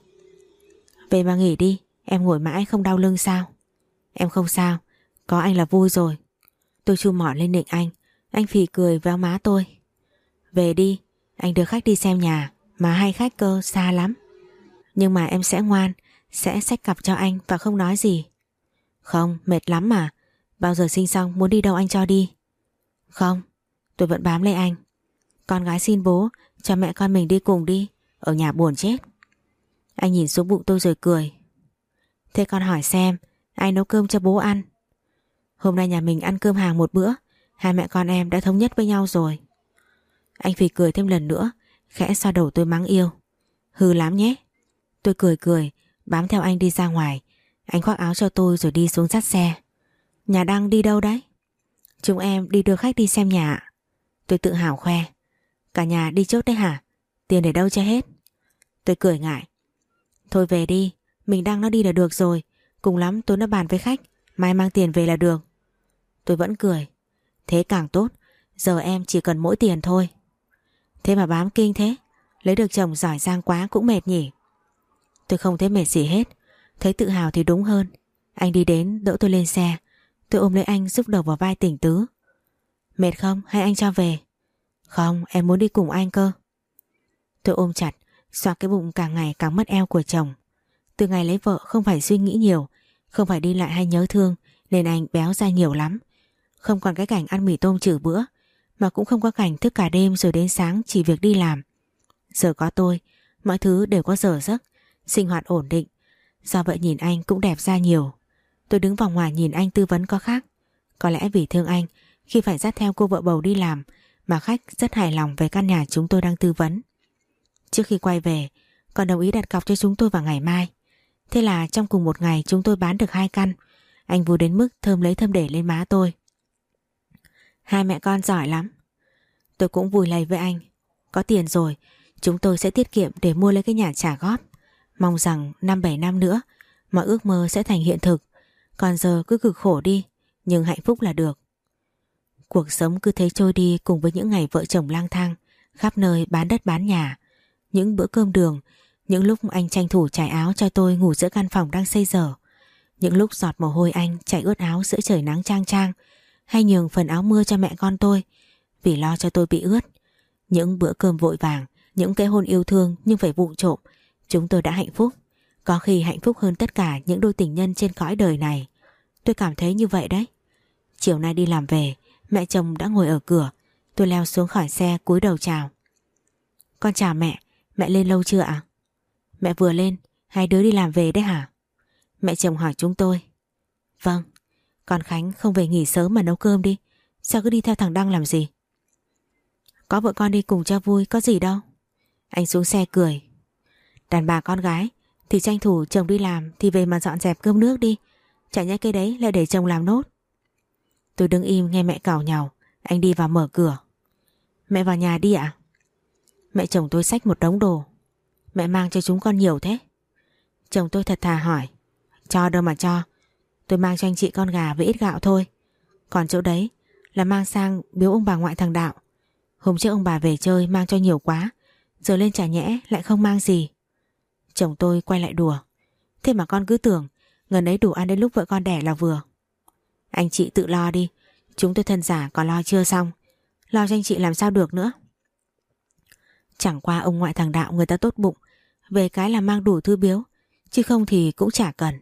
Về mà nghỉ đi, em ngồi mãi không đau lưng sao? Em không sao, có anh là vui rồi. Tôi chu mỏ lên nịnh anh. Anh phì cười véo má tôi. Về đi, anh đưa khách đi xem nhà, mà hay khách cơ, xa lắm. Nhưng mà em sẽ ngoan, sẽ xách cặp cho anh và không nói gì. Không, mệt lắm mà. Bao giờ sinh xong muốn đi đâu anh cho đi. Không, tôi vẫn bám lấy anh. Con gái xin bố, cho mẹ con mình đi cùng đi, ở nhà buồn chết. Anh nhìn xuống bụng tôi rồi cười. Thế con hỏi xem, ai nấu cơm cho bố ăn? Hôm nay nhà mình ăn cơm hàng một bữa, hai mẹ con em đã thống nhất với nhau rồi. Anh phì cười thêm lần nữa, khẽ xoa đầu tôi mắng yêu. Hư lắm nhé. Tôi cười cười, bám theo anh đi ra ngoài. Anh khoác áo cho tôi rồi đi xuống dắt xe. Nhà Đăng đi đâu đấy? Chúng em đi đưa khách đi xem nhà. Tôi tự hào khoe. Cả nhà đi chốt đấy hả? Tiền để đâu cho hết? Tôi cười ngại. Thôi về đi, mình Đăng nó đi là được rồi. Cùng lắm tôi nó bàn với khách, mai mang tiền về là được. Tôi vẫn cười. Thế càng tốt, giờ em chỉ cần mỗi tiền thôi. Thế mà bám kinh thế, lấy được chồng giỏi giang quá cũng mệt nhỉ? Tôi không thấy mệt gì hết, thấy tự hào thì đúng hơn. Anh đi đến đỡ tôi lên xe. Tôi ôm lấy anh giúp đầu vào vai Tỉnh Tứ. Mệt không hay anh cho về? Không, em muốn đi cùng anh cơ. Tôi ôm chặt, xoa cái bụng càng ngày càng mất eo của chồng. Từ ngày lấy vợ không phải suy nghĩ nhiều, không phải đi lại hay nhớ thương, nên anh béo ra nhiều lắm. Không còn cái cảnh ăn mì tôm trừ bữa, mà cũng không có cảnh thức cả đêm rồi đến sáng chỉ việc đi làm. Giờ có tôi, mọi thứ đều có giờ giấc, sinh hoạt ổn định. Do vậy nhìn anh cũng đẹp ra nhiều. Tôi đứng vòng ngoài nhìn anh tư vấn có khác. Có lẽ vì thương anh, khi phải dắt theo cô vợ bầu đi làm, mà khách rất hài lòng về căn nhà chúng tôi đang tư vấn. Trước khi quay về, còn đồng ý đặt cọc cho chúng tôi vào ngày mai. Thế là trong cùng một ngày chúng tôi bán được hai căn. Anh vui đến mức thơm lấy thơm để lên má tôi. Hai mẹ con giỏi lắm. Tôi cũng vui lây với anh. Có tiền rồi, chúng tôi sẽ tiết kiệm để mua lấy cái nhà trả góp. Mong rằng năm bảy năm nữa, mọi ước mơ sẽ thành hiện thực. Còn giờ cứ cực khổ đi, nhưng hạnh phúc là được. Cuộc sống cứ thế trôi đi cùng với những ngày vợ chồng lang thang, khắp nơi bán đất bán nhà. Những bữa cơm đường, những lúc anh tranh thủ trải áo cho tôi ngủ giữa căn phòng đang xây dở. Những lúc giọt mồ hôi anh chảy ướt áo giữa trời nắng chang chang, hay nhường phần áo mưa cho mẹ con tôi vì lo cho tôi bị ướt. Những bữa cơm vội vàng, những cái hôn yêu thương nhưng phải vụng trộm, chúng tôi đã hạnh phúc. Có khi hạnh phúc hơn tất cả những đôi tình nhân trên cõi đời này. Tôi cảm thấy như vậy đấy. Chiều nay đi làm về, mẹ chồng đã ngồi ở cửa. Tôi leo xuống khỏi xe cúi đầu chào. Con chào mẹ, mẹ lên lâu chưa ạ? Mẹ vừa lên, hai đứa đi làm về đấy hả? Mẹ chồng hỏi chúng tôi. Vâng. Con Khánh không về nghỉ sớm mà nấu cơm đi. Sao cứ đi theo thằng Đăng làm gì? Có vợ con đi cùng cho vui, có gì đâu. Anh xuống xe cười. Đàn bà con gái thì tranh thủ chồng đi làm thì về mà dọn dẹp cơm nước đi. Chả nhẽ cái đấy lại để chồng làm nốt. Tôi đứng im nghe mẹ càu nhàu. Anh đi vào mở cửa. Mẹ vào nhà đi ạ. Mẹ chồng tôi xách một đống đồ. Mẹ mang cho chúng con nhiều thế? Chồng tôi thật thà hỏi. Cho đâu mà cho. Tôi mang cho anh chị con gà với ít gạo thôi. Còn chỗ đấy là mang sang biếu ông bà ngoại thằng Đạo. Hôm trước ông bà về chơi mang cho nhiều quá, giờ lên chả nhẽ lại không mang gì. Chồng tôi quay lại đùa. Thế mà con cứ tưởng ngần ấy đủ ăn đến lúc vợ con đẻ là vừa. Anh chị tự lo đi. Chúng tôi thân giả còn lo chưa xong. Lo cho anh chị làm sao được nữa. Chẳng qua ông ngoại thằng Đạo người ta tốt bụng, về cái là mang đủ thư biếu, chứ không thì cũng chả cần.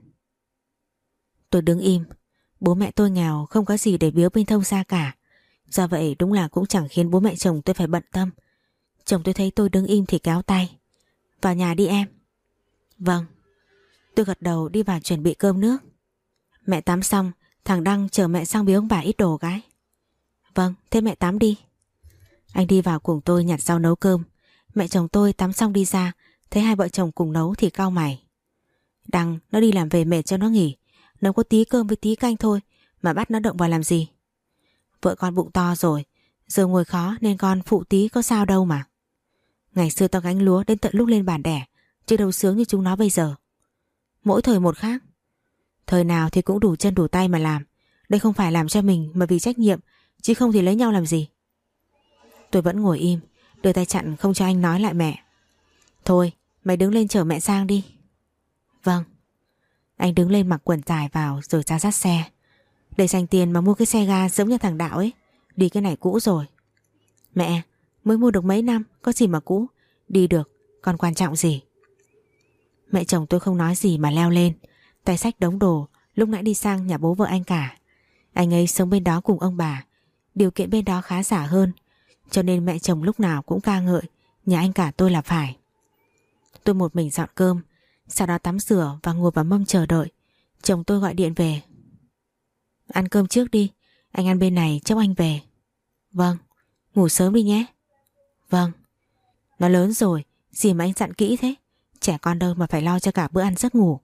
Tôi đứng im. Bố mẹ tôi nghèo, không có gì để biếu bên thông gia cả. Do vậy đúng là cũng chẳng khiến bố mẹ chồng tôi phải bận tâm. Chồng tôi thấy tôi đứng im thì kéo tay. Vào nhà đi em. Vâng. Tôi gật đầu đi vào chuẩn bị cơm nước. Mẹ tắm xong, thằng Đăng chờ mẹ sang biếu ông bà ít đồ cái. Vâng, thế mẹ tắm đi. Anh đi vào cùng tôi nhặt rau nấu cơm. Mẹ chồng tôi tắm xong đi ra, thấy hai vợ chồng cùng nấu thì cau mày. Đăng nó đi làm về mệt cho nó nghỉ, nấu có tí cơm với tí canh thôi mà bắt nó động vào làm gì. Vợ con bụng to rồi, giờ ngồi khó nên con phụ tí có sao đâu mà. Ngày xưa tao gánh lúa đến tận lúc lên bàn đẻ, chứ đâu sướng như chúng nó bây giờ. mỗi thời một khác. Thời nào thì cũng đủ chân đủ tay mà làm. Đây không phải làm cho mình mà vì trách nhiệm, chứ không thì lấy nhau làm gì. Tôi vẫn ngồi im, đưa tay chặn không cho anh nói lại mẹ. Thôi, mày đứng lên chở mẹ sang đi. Vâng. Anh đứng lên mặc quần dài vào rồi ra dắt xe. Để dành tiền mà mua cái xe ga giống như thằng Đạo ấy. Đi cái này cũ rồi. Mẹ, mới mua được mấy năm, có gì mà cũ. Đi được, còn quan trọng gì. Mẹ chồng tôi không nói gì mà leo lên, tay xách đống đồ lúc nãy đi sang nhà bố vợ anh cả. Anh ấy sống bên đó cùng ông bà, điều kiện bên đó khá giả hơn, cho nên mẹ chồng lúc nào cũng ca ngợi nhà anh cả tôi là phải. Tôi một mình dọn cơm, sau đó tắm rửa và ngồi vào mâm chờ đợi. Chồng tôi gọi điện về. Ăn cơm trước đi, anh ăn bên này chốc anh về. Vâng. Ngủ sớm đi nhé. Vâng. Nó lớn rồi, gì mà anh dặn kỹ thế. Trẻ con đâu mà phải lo cho cả bữa ăn giấc ngủ.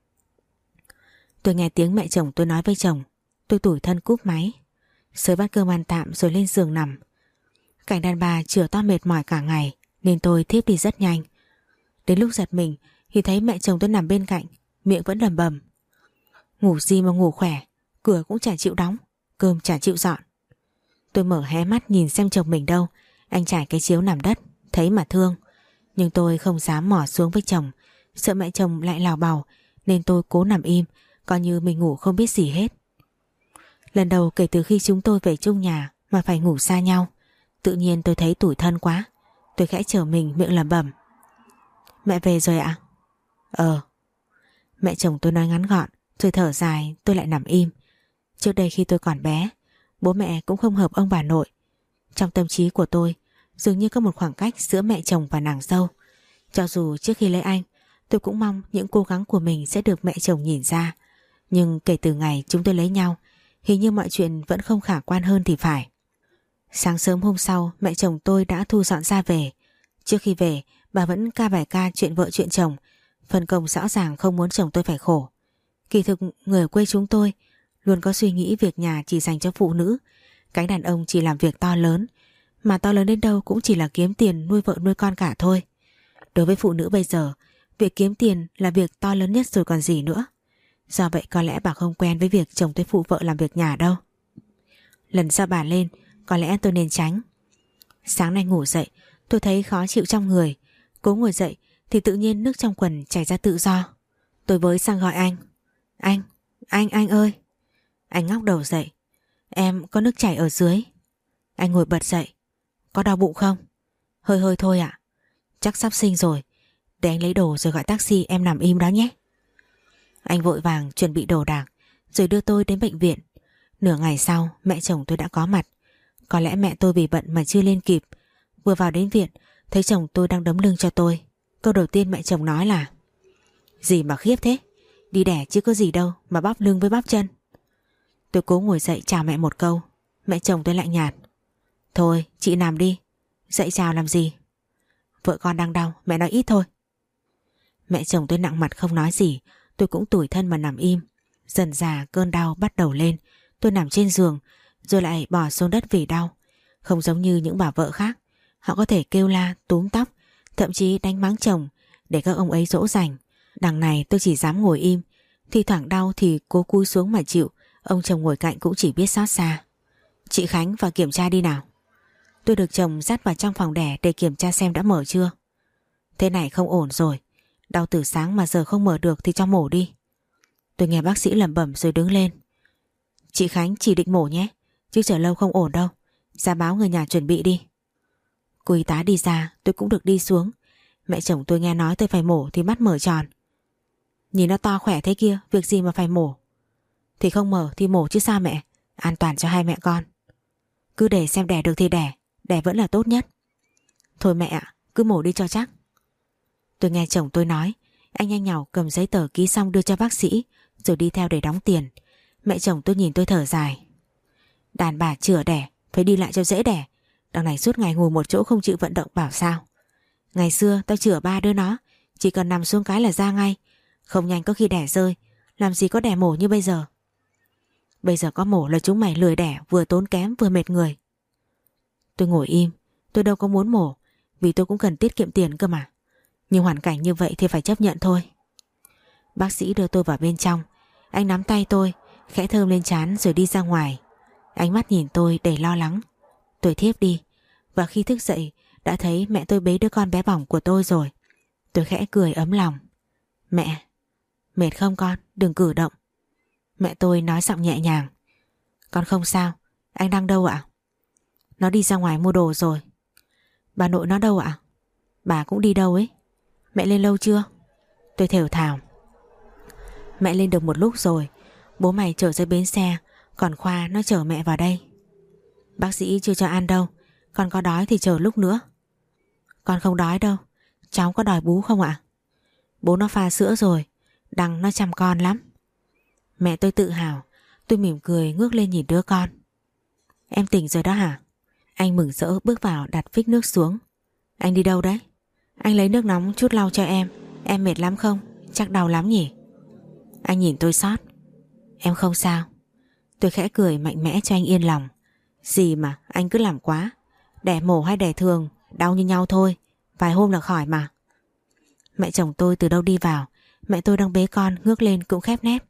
Tôi nghe tiếng mẹ chồng tôi nói với chồng. Tôi tủi thân cúp máy, sới bát cơm ăn tạm rồi lên giường nằm. Cảnh đàn bà chửa to mệt mỏi cả ngày nên tôi thiếp đi rất nhanh. Đến lúc giật mình thì thấy mẹ chồng tôi nằm bên cạnh, miệng vẫn lẩm bẩm. Ngủ gì mà ngủ khỏe, cửa cũng chả chịu đóng, cơm chả chịu dọn. Tôi mở hé mắt nhìn xem chồng mình đâu. Anh trải cái chiếu nằm đất, thấy mà thương. Nhưng tôi không dám mò xuống với chồng, sợ mẹ chồng lại lào bào, nên tôi cố nằm im, coi như mình ngủ không biết gì hết. Lần đầu kể từ khi chúng tôi về chung nhà mà phải ngủ xa nhau, tự nhiên tôi thấy tủi thân quá. Tôi khẽ trở mình miệng lẩm bẩm. Mẹ về rồi ạ? Ờ. Mẹ chồng tôi nói ngắn gọn, rồi thở dài. Tôi lại nằm im. Trước đây khi tôi còn bé, bố mẹ cũng không hợp ông bà nội. Trong tâm trí của tôi dường như có một khoảng cách giữa mẹ chồng và nàng dâu. Cho dù trước khi lấy anh, tôi cũng mong những cố gắng của mình sẽ được mẹ chồng nhìn ra. Nhưng kể từ ngày chúng tôi lấy nhau, hình như mọi chuyện vẫn không khả quan hơn thì phải. Sáng sớm hôm sau, mẹ chồng tôi đã thu dọn ra về. Trước khi về, bà vẫn ca vài ca chuyện vợ chuyện chồng, phân công rõ ràng không muốn chồng tôi phải khổ. Kỳ thực người ở quê chúng tôi luôn có suy nghĩ việc nhà chỉ dành cho phụ nữ, cánh đàn ông chỉ làm việc to lớn, mà to lớn đến đâu cũng chỉ là kiếm tiền nuôi vợ nuôi con cả thôi. Đối với phụ nữ bây giờ, việc kiếm tiền là việc to lớn nhất rồi còn gì nữa. Do vậy có lẽ bà không quen với việc chồng tôi phụ vợ làm việc nhà đâu. Lần sau bà lên, có lẽ tôi nên tránh. Sáng nay ngủ dậy, tôi thấy khó chịu trong người. Cố ngồi dậy thì tự nhiên nước trong quần chảy ra tự do. Tôi với sang gọi anh. Anh, anh, anh ơi. Anh ngóc đầu dậy. Em có nước chảy ở dưới. Anh ngồi bật dậy. Có đau bụng không? Hơi hơi thôi ạ. Chắc sắp sinh rồi. Để anh lấy đồ rồi gọi taxi, em nằm im đó nhé. Anh vội vàng chuẩn bị đồ đạc rồi đưa tôi đến bệnh viện. Nửa ngày sau mẹ chồng tôi đã có mặt. Có lẽ mẹ tôi vì bận mà chưa lên kịp. Vừa vào đến viện thấy chồng tôi đang đấm lưng cho tôi. Câu đầu tiên mẹ chồng nói là: Gì mà khiếp thế, đi đẻ chứ có gì đâu mà bóp lưng với bóp chân. Tôi cố ngồi dậy chào mẹ một câu. Mẹ chồng tôi lạnh nhạt: Thôi chị nằm đi. Dậy chào làm gì? Vợ con đang đau, mẹ nói ít thôi. Mẹ chồng tôi nặng mặt không nói gì. Tôi cũng tủi thân mà nằm im. Dần dà cơn đau bắt đầu lên. Tôi nằm trên giường rồi lại bỏ xuống đất vì đau. Không giống như những bà vợ khác, họ có thể kêu la, túm tóc, thậm chí đánh mắng chồng để các ông ấy dỗ dành. Đằng này tôi chỉ dám ngồi im. Thi thoảng đau thì cố cúi xuống mà chịu. Ông chồng ngồi cạnh cũng chỉ biết xót xa. Chị Khánh vào kiểm tra đi nào. Tôi được chồng dắt vào trong phòng đẻ để kiểm tra xem đã mở chưa. Thế này không ổn rồi. Đau từ sáng mà giờ không mở được thì cho mổ đi. Tôi nghe bác sĩ lẩm bẩm rồi đứng lên. Chị Khánh chỉ định mổ nhé, chứ chờ lâu không ổn đâu. Ra báo người nhà chuẩn bị đi. Cô y tá đi ra, tôi cũng được đi xuống. Mẹ chồng tôi nghe nói tôi phải mổ thì mắt mở tròn. Nhìn nó to khỏe thế kia, việc gì mà phải mổ? Thì không mở thì mổ chứ sao mẹ. An toàn cho hai mẹ con. Cứ để xem đẻ được thì đẻ. Đẻ vẫn là tốt nhất. Thôi mẹ ạ, cứ mổ đi cho chắc. Tôi nghe chồng tôi nói. Anh nhanh nhảu cầm giấy tờ ký xong đưa cho bác sĩ, rồi đi theo để đóng tiền. Mẹ chồng tôi nhìn tôi thở dài. Đàn bà chữa đẻ phải đi lại cho dễ đẻ. Đằng này suốt ngày ngồi một chỗ không chịu vận động bảo sao. Ngày xưa tao chữa ba đứa nó, chỉ cần nằm xuống cái là ra ngay. Không nhanh có khi đẻ rơi. Làm gì có đẻ mổ như bây giờ. Bây giờ có mổ là chúng mày lười đẻ, vừa tốn kém vừa mệt người. Tôi ngồi im. Tôi đâu có muốn mổ, vì tôi cũng cần tiết kiệm tiền cơ mà. Nhưng hoàn cảnh như vậy thì phải chấp nhận thôi. Bác sĩ đưa tôi vào bên trong. Anh nắm tay tôi, khẽ thơm lên trán rồi đi ra ngoài. Ánh mắt nhìn tôi đầy lo lắng. Tôi thiếp đi, và khi thức dậy đã thấy mẹ tôi bế đứa con bé bỏng của tôi rồi. Tôi khẽ cười ấm lòng. Mẹ, mệt không con, đừng cử động. Mẹ tôi nói giọng nhẹ nhàng. Con không sao, anh đang đâu ạ? Nó đi ra ngoài mua đồ rồi. Bà nội nó đâu ạ? Bà cũng đi đâu ấy. Mẹ lên lâu chưa? Tôi thều thào. Mẹ lên được một lúc rồi. Bố mày chở dưới bến xe, còn Khoa nó chở mẹ vào đây. Bác sĩ chưa cho ăn đâu. Con có đói thì chờ lúc nữa. Con không đói đâu. Cháu có đòi bú không ạ? Bố nó pha sữa rồi. Đằng nó chăm con lắm. Mẹ tôi tự hào. Tôi mỉm cười ngước lên nhìn đứa con. Em tỉnh rồi đó hả? Anh mừng rỡ bước vào đặt phích nước xuống. Anh đi đâu đấy? Anh lấy nước nóng chút lau cho em. Em mệt lắm không? Chắc đau lắm nhỉ? Anh nhìn tôi xót. Em không sao. Tôi khẽ cười mạnh mẽ cho anh yên lòng. Gì mà anh cứ làm quá. Đẻ mổ hay đẻ thường đau như nhau thôi. Vài hôm là khỏi mà. Mẹ chồng tôi từ đâu đi vào. Mẹ tôi đang bế con ngước lên cũng khép nép.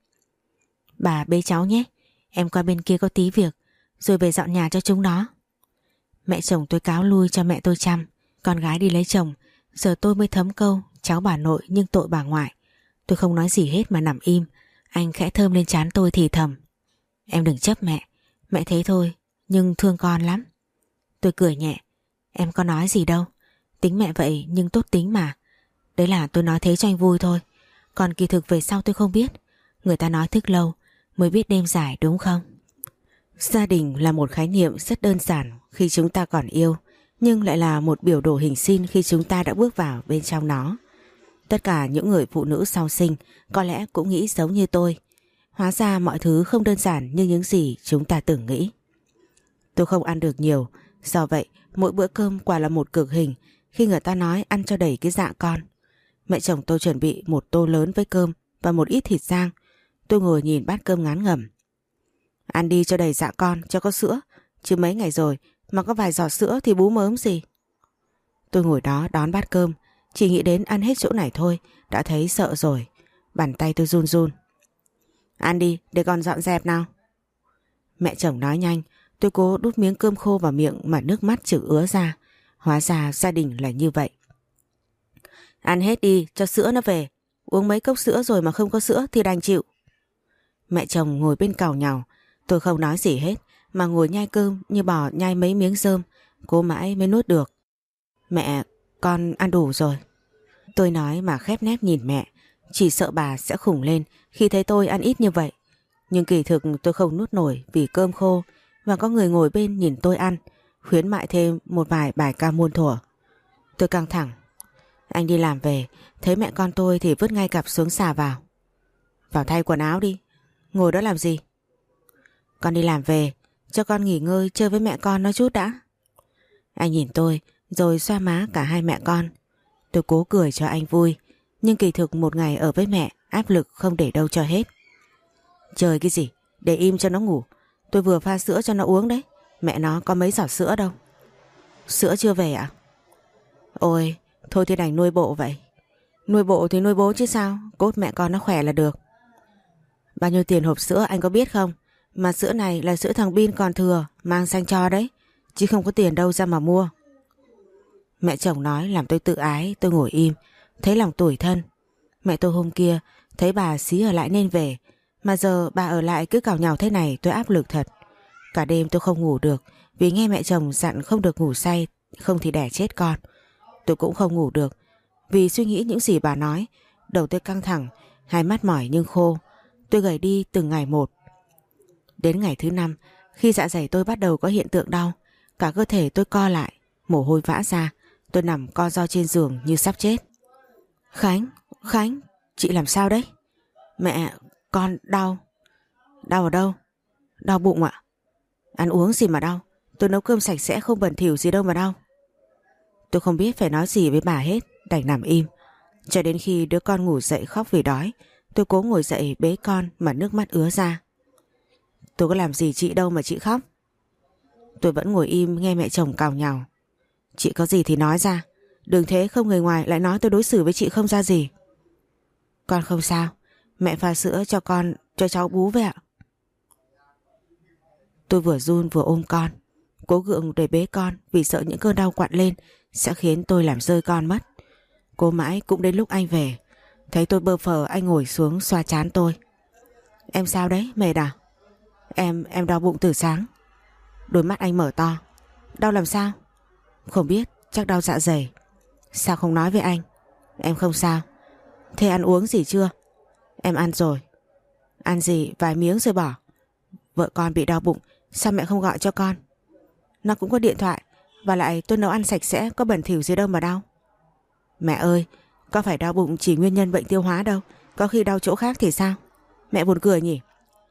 Bà bế cháu nhé. Em qua bên kia có tí việc, rồi về dọn nhà cho chúng nó. Mẹ chồng tôi cáo lui cho mẹ tôi chăm. Con gái đi lấy chồng. Giờ tôi mới thấm câu cháu bà nội nhưng tội bà ngoại. Tôi không nói gì hết mà nằm im. Anh khẽ thơm lên trán tôi thì thầm. Em đừng chấp mẹ. Mẹ thế thôi nhưng thương con lắm. Tôi cười nhẹ. Em có nói gì đâu. Tính mẹ vậy nhưng tốt tính mà. Đấy là tôi nói thế cho anh vui thôi. Còn kỳ thực về sau tôi không biết. Người ta nói thức lâu mới biết đêm dài đúng không? Gia đình là một khái niệm rất đơn giản khi chúng ta còn yêu, nhưng lại là một biểu đồ hình sin khi chúng ta đã bước vào bên trong nó. Tất cả những người phụ nữ sau sinh có lẽ cũng nghĩ giống như tôi. Hóa ra mọi thứ không đơn giản như những gì chúng ta tưởng nghĩ. Tôi không ăn được nhiều, do vậy mỗi bữa cơm quả là một cực hình khi người ta nói ăn cho đầy cái dạ con. Mẹ chồng tôi chuẩn bị một tô lớn với cơm và một ít thịt rang. Tôi ngồi nhìn bát cơm ngán ngẩm. Ăn đi cho đầy dạ con, cho có sữa. Chứ mấy ngày rồi mà có vài giọt sữa thì bú mớm gì. Tôi ngồi đó đón bát cơm. Chỉ nghĩ đến ăn hết chỗ này thôi đã thấy sợ rồi. Bàn tay tôi run run. Ăn đi để con dọn dẹp nào. Mẹ chồng nói nhanh. Tôi cố đút miếng cơm khô vào miệng mà nước mắt chực ứa ra. Hóa ra gia đình là như vậy. Ăn hết đi cho sữa nó về. Uống mấy cốc sữa rồi mà không có sữa thì đành chịu. Mẹ chồng ngồi bên cào nhàu. Tôi không nói gì hết mà ngồi nhai cơm như bò nhai mấy miếng rơm. Cố mãi mới nuốt được. Mẹ, con ăn đủ rồi. Tôi nói mà khép nép nhìn mẹ. Chỉ sợ bà sẽ khủng lên khi thấy tôi ăn ít như vậy. Nhưng kỳ thực tôi không nuốt nổi vì cơm khô. Và có người ngồi bên nhìn tôi ăn, khuyến mại thêm một vài bài ca muôn thuở. Tôi căng thẳng. Anh đi làm về, thấy mẹ con tôi thì vứt ngay cặp xuống xà vào. Vào thay quần áo đi. Ngồi đó làm gì? Con đi làm về, cho con nghỉ ngơi chơi với mẹ con nó chút đã. Anh nhìn tôi rồi xoa má cả hai mẹ con. Tôi cố cười cho anh vui, nhưng kỳ thực một ngày ở với mẹ áp lực không để đâu cho hết. Chơi cái gì, để im cho nó ngủ. Tôi vừa pha sữa cho nó uống đấy. Mẹ nó có mấy giọt sữa đâu. Sữa chưa về ạ? Ôi, thôi thì đành nuôi bộ vậy. Nuôi bộ thì nuôi bố chứ sao. Cốt mẹ con nó khỏe là được. Bao nhiêu tiền hộp sữa anh có biết không? Mà sữa này là sữa thằng Bin còn thừa, mang sang cho đấy. Chứ không có tiền đâu ra mà mua. Mẹ chồng nói làm tôi tự ái. Tôi ngồi im, thấy lòng tủi thân. Mẹ tôi hôm kia thấy bà xí ở lại nên về. Mà giờ bà ở lại cứ cào nhào thế này tôi áp lực thật. Cả đêm tôi không ngủ được vì nghe mẹ chồng dặn không được ngủ say, không thì đẻ chết con. Tôi cũng không ngủ được vì suy nghĩ những gì bà nói. Đầu tôi căng thẳng, hai mắt mỏi nhưng khô. Tôi gầy đi từng ngày một. Đến ngày thứ năm, khi dạ dày tôi bắt đầu có hiện tượng đau, cả cơ thể tôi co lại, mồ hôi vã ra. Tôi nằm co ro trên giường như sắp chết. Khánh, Khánh, chị làm sao đấy? Mẹ, con đau. Đau ở đâu? Đau bụng ạ. Ăn uống gì mà đau? Tôi nấu cơm sạch sẽ không bẩn thỉu gì đâu mà đau. Tôi không biết phải nói gì với bà hết, đành nằm im. Cho đến khi đứa con ngủ dậy khóc vì đói, tôi cố ngồi dậy bế con mà nước mắt ứa ra. Tôi có làm gì chị đâu mà chị khóc. Tôi vẫn ngồi im nghe mẹ chồng cào nhào. Chị có gì thì nói ra. Đừng thế không người ngoài lại nói tôi đối xử với chị không ra gì. Con không sao. Mẹ pha sữa cho con, cho cháu bú với ạ. Tôi vừa run vừa ôm con, cố gượng để bế con vì sợ những cơn đau quặn lên sẽ khiến tôi làm rơi con mất. Cố mãi cũng đến lúc anh về. Thấy tôi bơ phờ, anh ngồi xuống xoa trán tôi. Em sao đấy, mệt à? Em, em đau bụng từ sáng. Đôi mắt anh mở to. Đau làm sao? Không biết, chắc đau dạ dày. Sao không nói với anh? Em không sao. Thế ăn uống gì chưa? Em ăn rồi. Ăn gì vài miếng rồi bỏ. Vợ con bị đau bụng, sao mẹ không gọi cho con? Nó cũng có điện thoại. Và lại tôi nấu ăn sạch sẽ, có bẩn thỉu gì đâu mà đau. Mẹ ơi, có phải đau bụng chỉ nguyên nhân bệnh tiêu hóa đâu, có khi đau chỗ khác thì sao? Mẹ buồn cười nhỉ?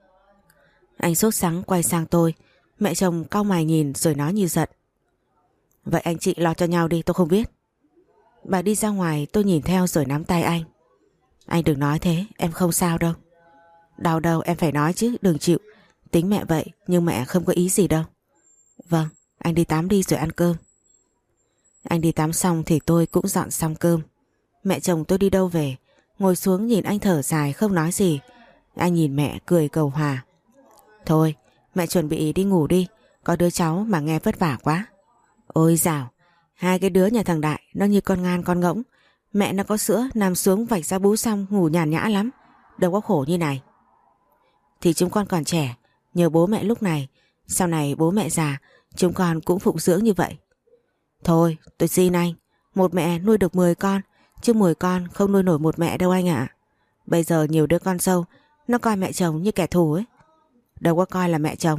Anh sốt sắng quay sang tôi. Mẹ chồng cau mày nhìn rồi nói như giận. Vậy anh chị lo cho nhau đi, tôi không biết. Bà đi ra ngoài, tôi nhìn theo rồi nắm tay anh. Anh đừng nói thế, em không sao đâu. Đau đâu em phải nói chứ, đừng chịu. Tính mẹ vậy nhưng mẹ không có ý gì đâu. Vâng, anh đi tắm đi rồi ăn cơm. Anh đi tắm xong thì tôi cũng dọn xong cơm. Mẹ chồng tôi đi đâu về, ngồi xuống nhìn anh thở dài không nói gì. Anh nhìn mẹ cười cầu hòa. Thôi, mẹ chuẩn bị đi ngủ đi, có đứa cháu mà nghe vất vả quá. Ôi dào, hai cái đứa nhà thằng Đại nó như con ngan con ngỗng. Mẹ nó có sữa nằm xuống vạch ra bú xong ngủ nhàn nhã lắm, đâu có khổ như này. Thì chúng con còn trẻ, nhờ bố mẹ lúc này, sau này bố mẹ già chúng con cũng phụng dưỡng như vậy. Thôi tôi xin anh, một mẹ nuôi được mười con, chứ mười con không nuôi nổi một mẹ đâu anh ạ. Bây giờ nhiều đứa con dâu nó coi mẹ chồng như kẻ thù ấy, đâu có coi là mẹ chồng.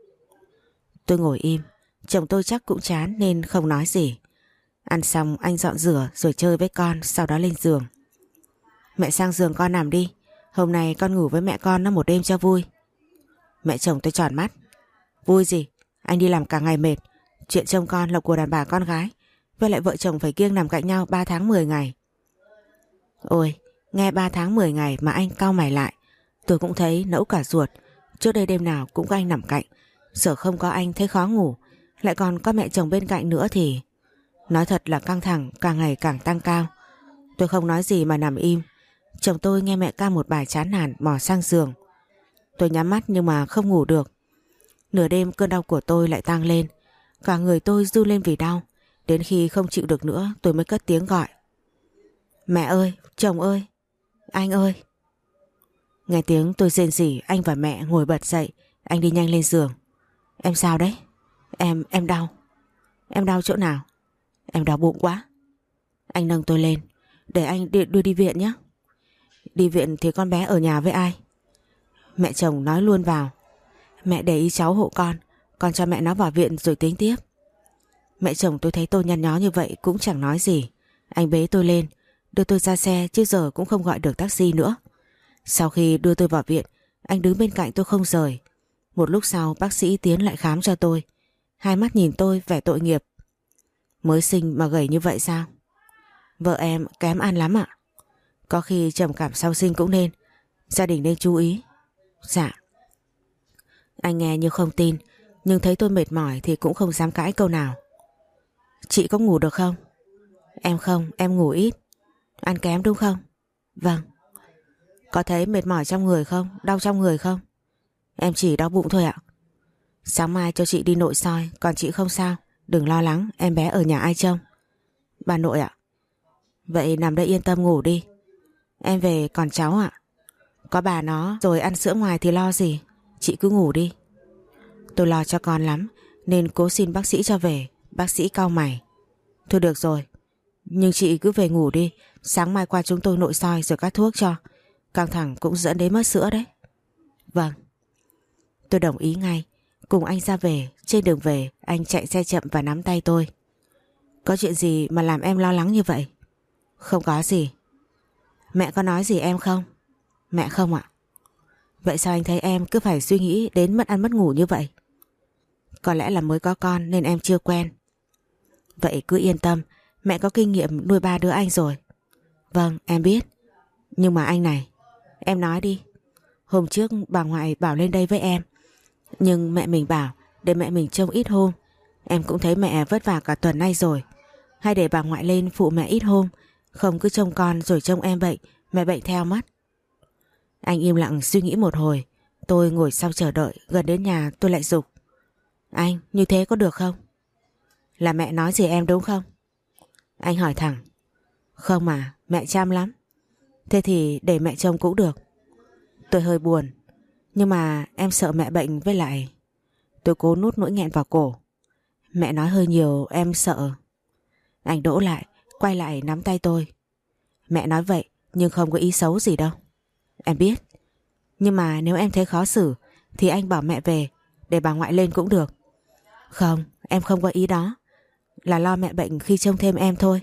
Tôi ngồi im, chồng tôi chắc cũng chán nên không nói gì. Ăn xong anh dọn rửa rồi chơi với con, sau đó lên giường. Mẹ sang giường con nằm đi, hôm nay con ngủ với mẹ con nó một đêm cho vui. Mẹ chồng tôi tròn mắt. Vui gì, anh đi làm cả ngày mệt, chuyện trông con là của đàn bà con gái, với lại vợ chồng phải kiêng nằm cạnh nhau ba tháng mười ngày. Ôi, nghe ba tháng mười ngày mà anh cau mày lại. Tôi cũng thấy nẫu cả ruột. Trước đây đêm nào cũng có anh nằm cạnh, giờ không có anh thấy khó ngủ, lại còn có mẹ chồng bên cạnh nữa thì... Nói thật là căng thẳng càng ngày càng tăng cao. Tôi không nói gì mà nằm im. Chồng tôi nghe mẹ ca một bài chán nản mò sang giường. Tôi nhắm mắt nhưng mà không ngủ được. Nửa đêm cơn đau của tôi lại tăng lên, cả người tôi run lên vì đau. Đến khi không chịu được nữa tôi mới cất tiếng gọi. Mẹ ơi, chồng ơi, anh ơi. Nghe tiếng tôi rên rỉ, anh và mẹ ngồi bật dậy. Anh đi nhanh lên giường. Em sao đấy? Em, em đau. Em đau chỗ nào? Em đau bụng quá. Anh nâng tôi lên. Để anh đi, đưa đi viện nhé. Đi viện thì con bé ở nhà với ai? Mẹ chồng nói luôn vào. Mẹ để ý cháu hộ con, con cho mẹ nó vào viện rồi tính tiếp. Mẹ chồng tôi thấy tôi nhăn nhó như vậy cũng chẳng nói gì. Anh bế tôi lên, đưa tôi ra xe, chứ giờ cũng không gọi được taxi nữa. Sau khi đưa tôi vào viện, anh đứng bên cạnh tôi không rời. Một lúc sau bác sĩ tiến lại khám cho tôi. Hai mắt nhìn tôi vẻ tội nghiệp. Mới sinh mà gầy như vậy sao? Vợ em kém ăn lắm ạ. Có khi trầm cảm sau sinh cũng nên. Gia đình nên chú ý. Dạ. Anh nghe như không tin, nhưng thấy tôi mệt mỏi thì cũng không dám cãi câu nào. Chị có ngủ được không? Em không, em ngủ ít. Ăn kém đúng không? Vâng. Có thấy mệt mỏi trong người không? Đau trong người không? Em chỉ đau bụng thôi ạ. Sáng mai cho chị đi nội soi, còn chị không sao. Đừng lo lắng, em bé ở nhà ai trông? Bà nội ạ. Vậy nằm đây yên tâm ngủ đi. Em về còn cháu ạ. Có bà nó rồi ăn sữa ngoài thì lo gì. Chị cứ ngủ đi. Tôi lo cho con lắm nên cố xin bác sĩ cho về. Bác sĩ cau mày. Thôi được rồi, nhưng chị cứ về ngủ đi. Sáng mai qua chúng tôi nội soi rồi cắt thuốc cho. Căng thẳng cũng dẫn đến mất sữa đấy. Vâng. Tôi đồng ý ngay. Cùng anh ra về. Trên đường về anh chạy xe chậm và nắm tay tôi. Có chuyện gì mà làm em lo lắng như vậy? Không có gì. Mẹ có nói gì em không? Mẹ không ạ. Vậy sao anh thấy em cứ phải suy nghĩ đến mất ăn mất ngủ như vậy? Có lẽ là mới có con nên em chưa quen. Vậy cứ yên tâm, mẹ có kinh nghiệm nuôi ba đứa anh rồi. Vâng, em biết. Nhưng mà anh này, em nói đi. Hôm trước bà ngoại bảo lên đây với em, nhưng mẹ mình bảo để mẹ mình trông ít hôm. Em cũng thấy mẹ vất vả cả tuần nay rồi. Hay để bà ngoại lên phụ mẹ ít hôm, không cứ trông con rồi trông em bệnh, mẹ bệnh theo mất. Anh im lặng suy nghĩ một hồi. Tôi ngồi sau chờ đợi. Gần đến nhà tôi lại giục: Anh, như thế có được không? Là mẹ nói gì em đúng không? Anh hỏi thẳng: Không mà, mẹ chăm lắm. Thế thì để mẹ trông cũng được. Tôi hơi buồn. Nhưng mà em sợ mẹ bệnh, với lại... Tôi cố nuốt nỗi nghẹn vào cổ. Mẹ nói hơi nhiều, em sợ. Anh đỗ lại, quay lại nắm tay tôi. Mẹ nói vậy nhưng không có ý xấu gì đâu. Em biết. Nhưng mà nếu em thấy khó xử thì anh bảo mẹ về để bà ngoại lên cũng được. Không, em không có ý đó. Là lo mẹ bệnh khi trông thêm em thôi.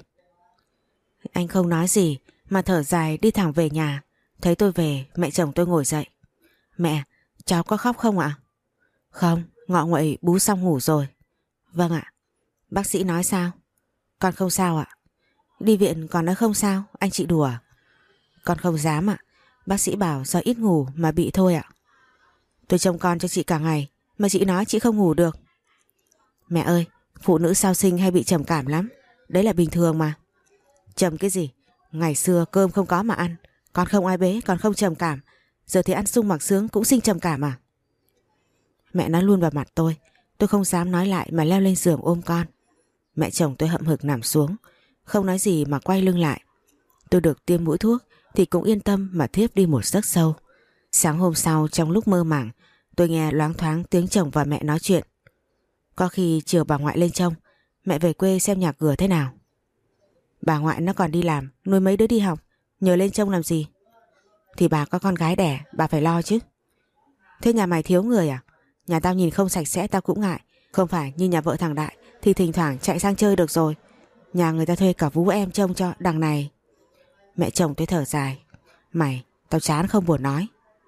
Anh không nói gì mà thở dài đi thẳng về nhà. Thấy tôi về, mẹ chồng tôi ngồi dậy. Mẹ, cháu có khóc không ạ? Không, ngọ nguậy bú xong ngủ rồi. Vâng ạ. Bác sĩ nói sao? Con không sao ạ. Đi viện còn nói không sao, anh chị đùa. Con không dám ạ. Bác sĩ bảo do ít ngủ mà bị thôi ạ. Tôi trông con cho chị cả ngày mà chị nói chị không ngủ được. Mẹ ơi, phụ nữ sau sinh hay bị trầm cảm lắm. Đấy là bình thường mà. Trầm cái gì? Ngày xưa cơm không có mà ăn. Con không ai bế, còn không trầm cảm. Giờ thì ăn sung mặc sướng cũng sinh trầm cảm à? Mẹ nói luôn vào mặt tôi. Tôi không dám nói lại mà leo lên giường ôm con. Mẹ chồng tôi hậm hực nằm xuống, không nói gì mà quay lưng lại. Tôi được tiêm mũi thuốc thì cũng yên tâm mà thiếp đi một giấc sâu. Sáng hôm sau trong lúc mơ màng, tôi nghe loáng thoáng tiếng chồng và mẹ nói chuyện. Có khi chiều bà ngoại lên trông, mẹ về quê xem nhà cửa thế nào. Bà ngoại nó còn đi làm, nuôi mấy đứa đi học, nhờ lên trông làm gì? Thì bà có con gái đẻ, bà phải lo chứ. Thế nhà mày thiếu người à? Nhà tao nhìn không sạch sẽ tao cũng ngại. Không phải như nhà vợ thằng Đại thì thỉnh thoảng chạy sang chơi được rồi. Nhà người ta thuê cả vú em trông cho đằng này. Mẹ chồng tôi thở dài. Mày, tao chán không buồn nói.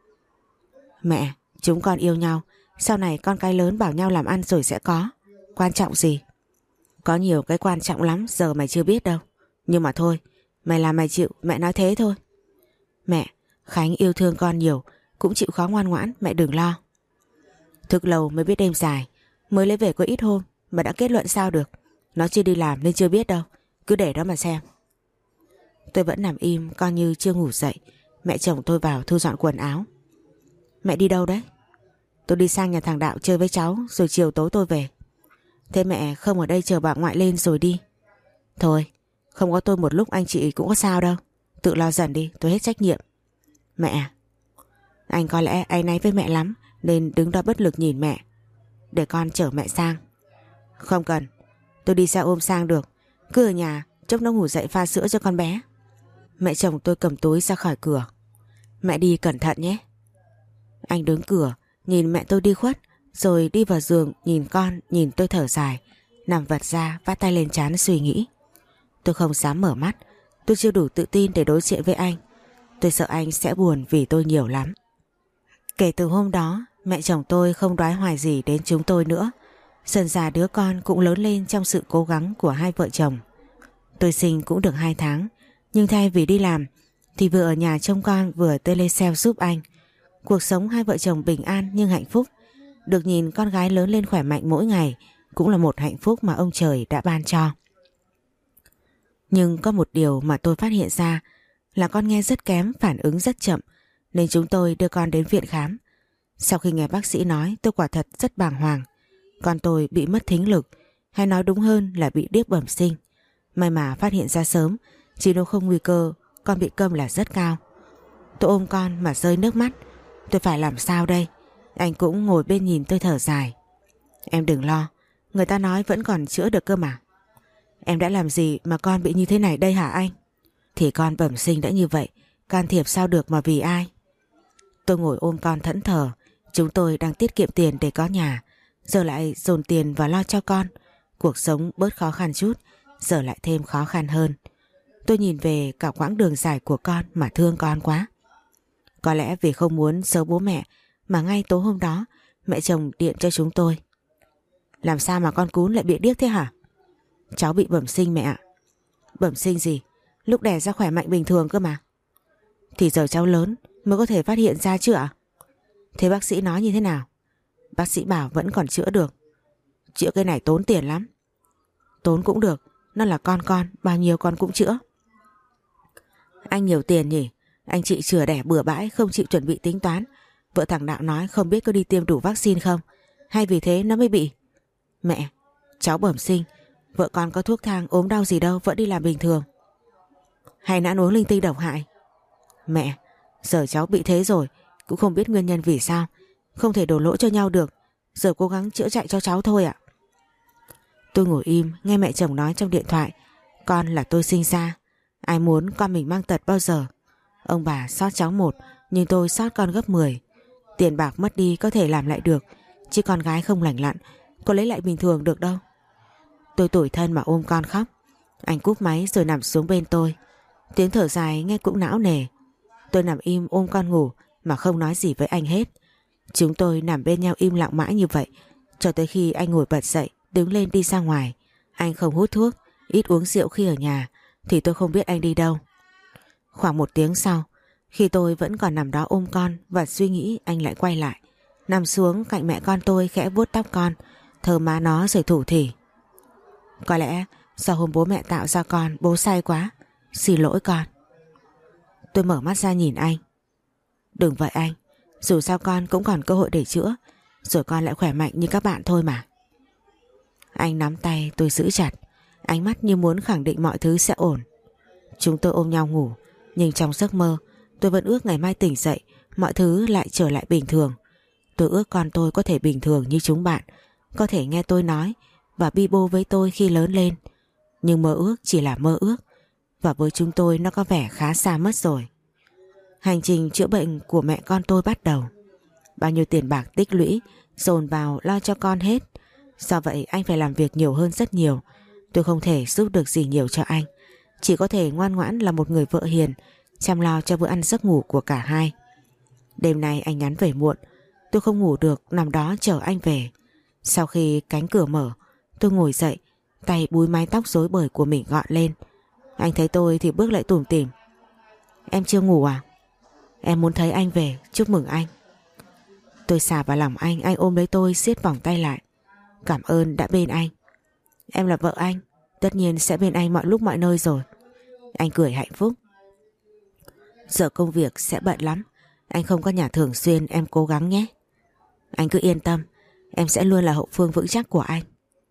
Mẹ, chúng con yêu nhau, sau này con cái lớn bảo nhau làm ăn rồi sẽ có. Quan trọng gì? Có nhiều cái quan trọng lắm giờ mày chưa biết đâu. Nhưng mà thôi, mày làm mày chịu, mẹ nói thế thôi. Mẹ, Khánh yêu thương con nhiều, cũng chịu khó ngoan ngoãn, mẹ đừng lo. Thức lâu mới biết đêm dài. Mới lấy về có ít hôm mà đã kết luận sao được. Nó chưa đi làm nên chưa biết đâu. Cứ để đó mà xem. Tôi vẫn nằm im coi như chưa ngủ dậy. Mẹ chồng tôi vào thu dọn quần áo. Mẹ đi đâu đấy? Tôi đi sang nhà thằng Đạo chơi với cháu, rồi chiều tối tôi về. Thế mẹ không ở đây chờ bà ngoại lên rồi đi? Thôi, không có tôi một lúc anh chị cũng có sao đâu. Tự lo dần đi, tôi hết trách nhiệm. Mẹ, anh có lẽ áy náy với mẹ lắm nên đứng đó bất lực nhìn mẹ. Để con chở mẹ sang. Không cần, tôi đi xe ôm sang được. Cứ ở nhà chốc nó ngủ dậy pha sữa cho con bé. Mẹ chồng tôi cầm túi ra khỏi cửa. Mẹ đi cẩn thận nhé. Anh đứng cửa nhìn mẹ tôi đi khuất, rồi đi vào giường nhìn con, nhìn tôi thở dài, nằm vật ra vắt tay lên trán suy nghĩ. Tôi không dám mở mắt. Tôi chưa đủ tự tin để đối diện với anh. Tôi sợ anh sẽ buồn vì tôi nhiều lắm. Kể từ hôm đó, mẹ chồng tôi không đoái hoài gì đến chúng tôi nữa. Dần dà đứa con cũng lớn lên trong sự cố gắng của hai vợ chồng. Tôi sinh cũng được hai tháng, nhưng thay vì đi làm thì vừa ở nhà trông con vừa telesale giúp anh. Cuộc sống hai vợ chồng bình an nhưng hạnh phúc. Được nhìn con gái lớn lên khỏe mạnh mỗi ngày cũng là một hạnh phúc mà ông trời đã ban cho. Nhưng có một điều mà tôi phát hiện ra là con nghe rất kém, phản ứng rất chậm, nên chúng tôi đưa con đến viện khám. Sau khi nghe bác sĩ nói, tôi quả thật rất bàng hoàng. Con tôi bị mất thính lực, hay nói đúng hơn là bị điếc bẩm sinh. May mà phát hiện ra sớm, chứ nếu không nguy cơ con bị câm là rất cao. Tôi ôm con mà rơi nước mắt. Tôi phải làm sao đây? Anh cũng ngồi bên nhìn tôi thở dài. Em đừng lo, người ta nói vẫn còn chữa được cơ mà. Em đã làm gì mà con bị như thế này đây hả anh? Thì con bẩm sinh đã như vậy, can thiệp sao được mà vì ai? Tôi ngồi ôm con thẫn thờ. Chúng tôi đang tiết kiệm tiền để có nhà, giờ lại dồn tiền vào lo cho con. Cuộc sống bớt khó khăn chút, giờ lại thêm khó khăn hơn. Tôi nhìn về cả quãng đường dài của con mà thương con quá. Có lẽ vì không muốn giấu bố mẹ mà ngay tối hôm đó mẹ chồng điện cho chúng tôi. Làm sao mà con cún lại bị điếc thế hả? Cháu bị bẩm sinh mẹ ạ. Bẩm sinh gì? Lúc đẻ ra khỏe mạnh bình thường cơ mà. Thì giờ cháu lớn mới có thể phát hiện ra chứ ạ? Thế bác sĩ nói như thế nào? Bác sĩ bảo vẫn còn chữa được. Chữa cái này tốn tiền lắm. Tốn cũng được, nó là con con, bao nhiêu con cũng chữa. Anh nhiều tiền nhỉ? Anh chị chừa đẻ bừa bãi, không chịu chuẩn bị tính toán. Vợ thằng Đạo nói không biết có đi tiêm đủ vaccine không, hay vì thế nó mới bị. Mẹ, cháu bẩm sinh, vợ con có thuốc thang ốm đau gì đâu, vẫn đi làm bình thường. Hay đã uống linh tinh độc hại? Mẹ, giờ cháu bị thế rồi, cũng không biết nguyên nhân vì sao, không thể đổ lỗi cho nhau được. Giờ cố gắng chữa chạy cho cháu thôi ạ. Tôi ngồi im nghe mẹ chồng nói trong điện thoại. Con là tôi sinh ra, ai muốn con mình mang tật bao giờ. Ông bà xót cháu một, nhưng tôi xót con gấp mười. Tiền bạc mất đi có thể làm lại được, chứ con gái không lành lặn có lấy lại bình thường được đâu. Tôi tủi thân mà ôm con khóc. Anh cúp máy rồi nằm xuống bên tôi. Tiếng thở dài nghe cũng não nề. Tôi nằm im ôm con ngủ mà không nói gì với anh hết. Chúng tôi nằm bên nhau im lặng mãi như vậy, cho tới khi anh ngồi bật dậy đứng lên đi ra ngoài. Anh không hút thuốc, ít uống rượu khi ở nhà, thì tôi không biết anh đi đâu. Khoảng một tiếng sau, khi tôi vẫn còn nằm đó ôm con và suy nghĩ, anh lại quay lại, nằm xuống cạnh mẹ con tôi, khẽ vuốt tóc con, thơm má nó rồi thủ thỉ. Có lẽ do hôm bố mẹ tạo ra con, bố say quá, xin lỗi con. Tôi mở mắt ra nhìn anh. Đừng vậy anh, dù sao con cũng còn cơ hội để chữa, rồi con lại khỏe mạnh như các bạn thôi mà. Anh nắm tay tôi giữ chặt, ánh mắt như muốn khẳng định mọi thứ sẽ ổn. Chúng tôi ôm nhau ngủ, nhưng trong giấc mơ tôi vẫn ước ngày mai tỉnh dậy mọi thứ lại trở lại bình thường. Tôi ước con tôi có thể bình thường như chúng bạn, có thể nghe tôi nói và bi bô với tôi khi lớn lên. Nhưng mơ ước chỉ là mơ ước, và với chúng tôi nó có vẻ khá xa mất rồi. Hành trình chữa bệnh của mẹ con tôi bắt đầu. Bao nhiêu tiền bạc tích lũy dồn vào lo cho con hết. Do vậy anh phải làm việc nhiều hơn rất nhiều. Tôi không thể giúp được gì nhiều cho anh, chỉ có thể ngoan ngoãn là một người vợ hiền, chăm lo cho bữa ăn giấc ngủ của cả hai. Đêm nay anh nhắn về muộn, tôi không ngủ được, nằm đó chờ anh về. Sau khi cánh cửa mở, tôi ngồi dậy, tay búi mái tóc rối bời của mình gọn lên. Anh thấy tôi thì bước lại tủm tỉm. Em chưa ngủ à? Em muốn thấy anh về, chúc mừng anh. Tôi xà vào lòng anh, anh ôm lấy tôi siết vòng tay lại. Cảm ơn đã bên anh. Em là vợ anh, tất nhiên sẽ bên anh mọi lúc mọi nơi rồi. Anh cười hạnh phúc. Giờ công việc sẽ bận lắm, anh không có nhà thường xuyên, em cố gắng nhé. Anh cứ yên tâm, em sẽ luôn là hậu phương vững chắc của anh.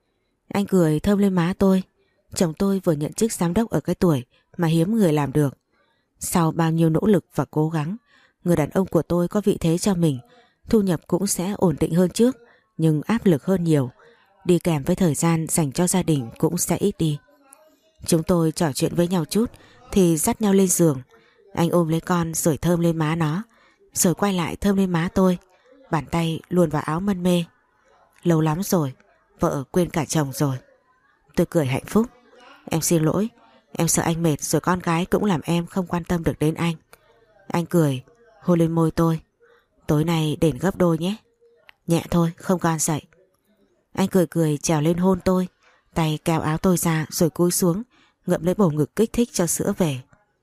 Anh cười thơm lên má tôi. Chồng tôi vừa nhận chức giám đốc ở cái tuổi mà hiếm người làm được. Sau bao nhiêu nỗ lực và cố gắng, người đàn ông của tôi có vị thế cho mình, thu nhập cũng sẽ ổn định hơn trước, nhưng áp lực hơn nhiều. Đi kèm với thời gian dành cho gia đình cũng sẽ ít đi. Chúng tôi trò chuyện với nhau chút thì dắt nhau lên giường. Anh ôm lấy con rồi thơm lên má nó, rồi quay lại thơm lên má tôi, bàn tay luồn vào áo mân mê. Lâu lắm rồi, vợ quên cả chồng rồi. Tôi cười hạnh phúc. Em xin lỗi, em sợ anh mệt rồi con gái cũng làm em không quan tâm được đến anh. Anh cười, hôn lên môi tôi. Tối nay đền gấp đôi nhé. Nhẹ thôi, không con dậy. Anh cười cười trèo lên hôn tôi, tay kéo áo tôi ra rồi cúi xuống, ngậm lấy bầu ngực kích thích cho sữa về.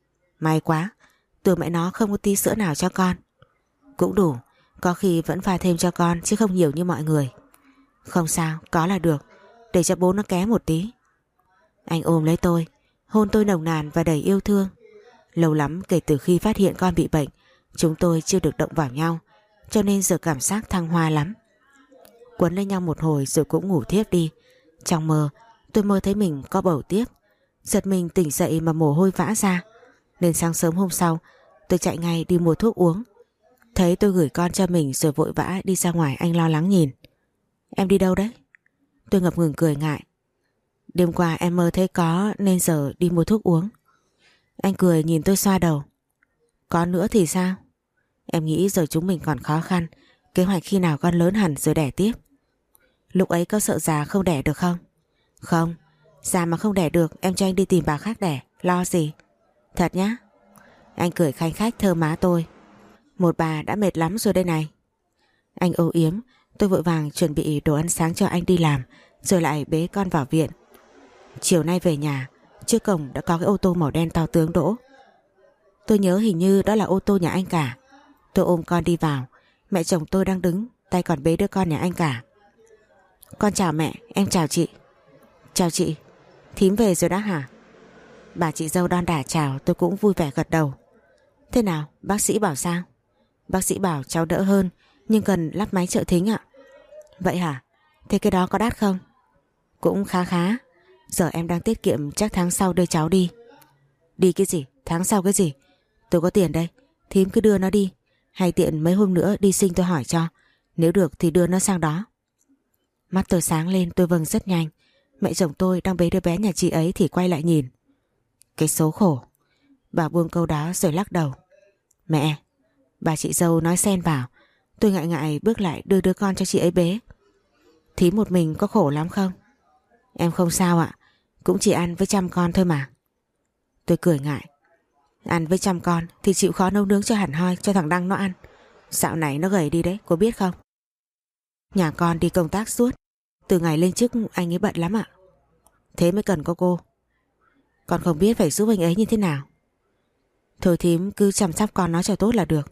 May quá, tưởng mẹ nó không có tí sữa nào cho con. Cũng đủ, có khi vẫn pha thêm cho con chứ không nhiều như mọi người. Không sao, có là được, để cho bố nó ké một tí. Anh ôm lấy tôi, hôn tôi nồng nàn và đầy yêu thương. Lâu lắm kể từ khi phát hiện con bị bệnh, chúng tôi chưa được động vào nhau, cho nên giờ cảm giác thăng hoa lắm. Quấn lấy nhau một hồi rồi cũng ngủ thiếp đi. Trong mơ tôi mơ thấy mình có bầu tiếp. Giật mình tỉnh dậy mà mồ hôi vã ra, nên sáng sớm hôm sau tôi chạy ngay đi mua thuốc uống. Thấy tôi gửi con cho mình rồi vội vã đi ra ngoài, anh lo lắng nhìn. Em đi đâu đấy? Tôi ngập ngừng cười ngại. Đêm qua em mơ thấy có nên giờ đi mua thuốc uống. Anh cười nhìn tôi xoa đầu. Có nữa thì sao? Em nghĩ giờ chúng mình còn khó khăn, kế hoạch khi nào con lớn hẳn rồi đẻ tiếp. Lúc ấy có sợ già không đẻ được không? Không, già mà không đẻ được em cho anh đi tìm bà khác đẻ, lo gì. Thật nhá. Anh cười khanh khách thơm má tôi. Một bà đã mệt lắm rồi đây này. Anh âu yếm. Tôi vội vàng chuẩn bị đồ ăn sáng cho anh đi làm, rồi lại bế con vào viện. Chiều nay về nhà, trước cổng đã có cái ô tô màu đen to tướng đỗ. Tôi nhớ hình như đó là ô tô nhà anh cả. Tôi ôm con đi vào, mẹ chồng tôi đang đứng, tay còn bế đứa con nhà anh cả. Con chào mẹ, em chào chị. Chào chị, thím về rồi đó hả? Bà chị dâu đon đả chào, tôi cũng vui vẻ gật đầu. Thế nào, bác sĩ bảo sao? Bác sĩ bảo cháu đỡ hơn, nhưng cần lắp máy trợ thính ạ. Vậy hả? Thế cái đó có đắt không? Cũng khá khá. Giờ em đang tiết kiệm, chắc tháng sau đưa cháu đi. Đi cái gì? Tháng sau cái gì? Tôi có tiền đây, thím cứ đưa nó đi. Hay tiện mấy hôm nữa đi sinh tôi hỏi cho. Nếu được thì đưa nó sang đó. Mắt tôi sáng lên, tôi vâng rất nhanh. Mẹ chồng tôi đang bế đứa bé nhà chị ấy thì quay lại nhìn. Cái số khổ. Bà buông câu đó rồi lắc đầu. Mẹ, bà chị dâu nói xen vào. Tôi ngại ngại bước lại đưa đứa con cho chị ấy bế. Thím một mình có khổ lắm không? Em không sao ạ, cũng chỉ ăn với chăm con thôi mà. Tôi cười ngại. Ăn với chăm con thì chịu khó nấu nướng cho hẳn hoi cho thằng Đăng nó ăn. Dạo này nó gầy đi đấy, cô biết không? Nhà con đi công tác suốt, từ ngày lên chức anh ấy bận lắm ạ. Thế mới cần có cô. Con không biết phải giúp anh ấy như thế nào. Thôi thím cứ chăm sóc con nó cho tốt là được.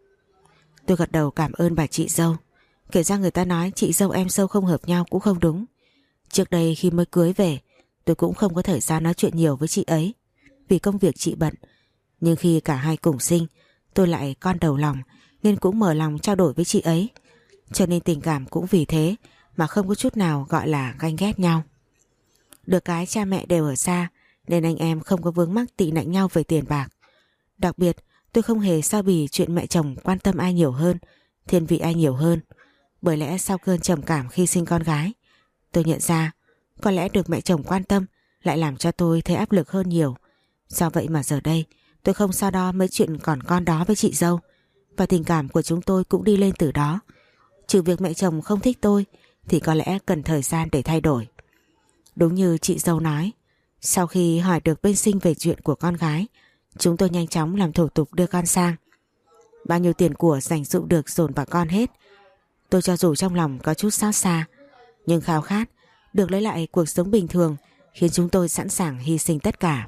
Tôi gật đầu cảm ơn bà chị dâu. Kể ra người ta nói chị dâu em dâu không hợp nhau cũng không đúng. Trước đây khi mới cưới về, tôi cũng không có thời gian nói chuyện nhiều với chị ấy, vì công việc chị bận. Nhưng khi cả hai cùng sinh, tôi lại con đầu lòng, nên cũng mở lòng trao đổi với chị ấy. Cho nên tình cảm cũng vì thế mà không có chút nào gọi là ganh ghét nhau. Được cái cha mẹ đều ở xa, nên anh em không có vướng mắc tị nạnh nhau về tiền bạc. Đặc biệt tôi không hề sao bì chuyện mẹ chồng quan tâm ai nhiều hơn, thiên vị ai nhiều hơn. Bởi lẽ sau cơn trầm cảm khi sinh con gái, tôi nhận ra có lẽ được mẹ chồng quan tâm lại làm cho tôi thấy áp lực hơn nhiều. Do vậy mà giờ đây tôi không so đo mấy chuyện còn con đó với chị dâu, và tình cảm của chúng tôi cũng đi lên từ đó. Trừ việc mẹ chồng không thích tôi thì có lẽ cần thời gian để thay đổi. Đúng như chị dâu nói, sau khi hỏi được bên sinh về chuyện của con gái, chúng tôi nhanh chóng làm thủ tục đưa con sang. Bao nhiêu tiền của dành dụm được dồn vào con hết. Tôi cho dù trong lòng có chút xót xa, nhưng khao khát được lấy lại cuộc sống bình thường khiến chúng tôi sẵn sàng hy sinh tất cả.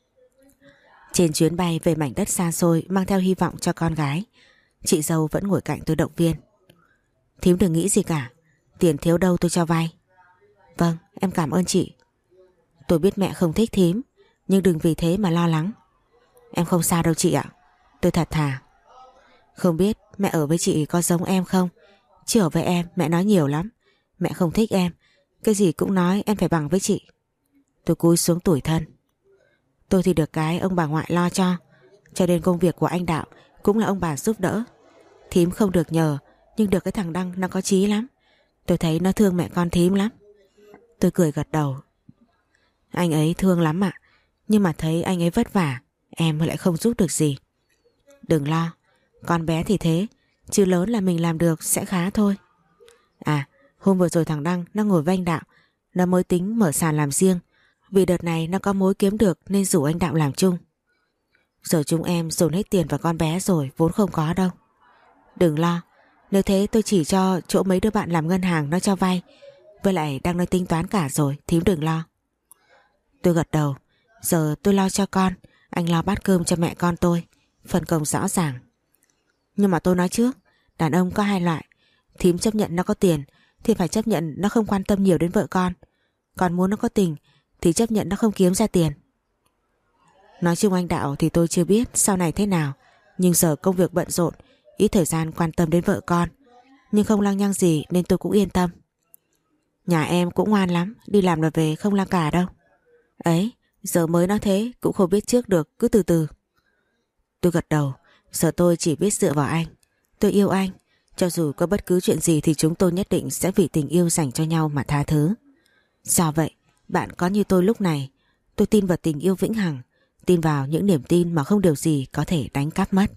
Trên chuyến bay về mảnh đất xa xôi mang theo hy vọng cho con gái, chị dâu vẫn ngồi cạnh tôi động viên. Thím đừng nghĩ gì cả, tiền thiếu đâu tôi cho vay. Vâng, em cảm ơn chị. Tôi biết mẹ không thích thím, nhưng đừng vì thế mà lo lắng. Em không sao đâu chị ạ, tôi thật thà. Không biết mẹ ở với chị có giống em không? Chứ ở với em mẹ nói nhiều lắm. Mẹ không thích em, cái gì cũng nói em phải bằng với chị. Tôi cúi xuống tủi thân. Tôi thì được cái ông bà ngoại lo cho, cho nên công việc của anh Đạo cũng là ông bà giúp đỡ. Thím không được nhờ, nhưng được cái thằng Đăng nó có chí lắm. Tôi thấy nó thương mẹ con thím lắm. Tôi cười gật đầu. Anh ấy thương lắm ạ, nhưng mà thấy anh ấy vất vả, em lại không giúp được gì. Đừng lo, con bé thì thế, chứ lớn là mình làm được sẽ khá thôi. À, hôm vừa rồi thằng Đăng nó ngồi với anh Đạo, nó mới tính mở sàn làm riêng. Vì đợt này nó có mối kiếm được nên rủ anh Đạo làm chung. Giờ chúng em dồn hết tiền vào con bé rồi, vốn không có đâu. Đừng lo, nếu thế tôi chỉ cho chỗ mấy đứa bạn làm ngân hàng nó cho vay. Với lại đang nói tính toán cả rồi, thím đừng lo. Tôi gật đầu. Giờ tôi lo cho con, anh lo bát cơm cho mẹ con tôi, phân công rõ ràng. Nhưng mà tôi nói trước, đàn ông có hai loại. Thím chấp nhận nó có tiền thì phải chấp nhận nó không quan tâm nhiều đến vợ con. Còn muốn nó có tình thì chấp nhận nó không kiếm ra tiền. Nói chung anh Đạo thì tôi chưa biết sau này thế nào, nhưng giờ công việc bận rộn, ít thời gian quan tâm đến vợ con. Nhưng không lăng nhăng gì nên tôi cũng yên tâm. Nhà em cũng ngoan lắm, đi làm là về không la cà đâu. Ấy, giờ mới nói thế cũng không biết trước được, cứ từ từ. Tôi gật đầu. Giờ tôi chỉ biết dựa vào anh. Tôi yêu anh, cho dù có bất cứ chuyện gì thì chúng tôi nhất định sẽ vì tình yêu dành cho nhau mà tha thứ. Do vậy, bạn có như tôi lúc này, tôi tin vào tình yêu vĩnh hằng, tin vào những niềm tin mà không điều gì có thể đánh cắp mất.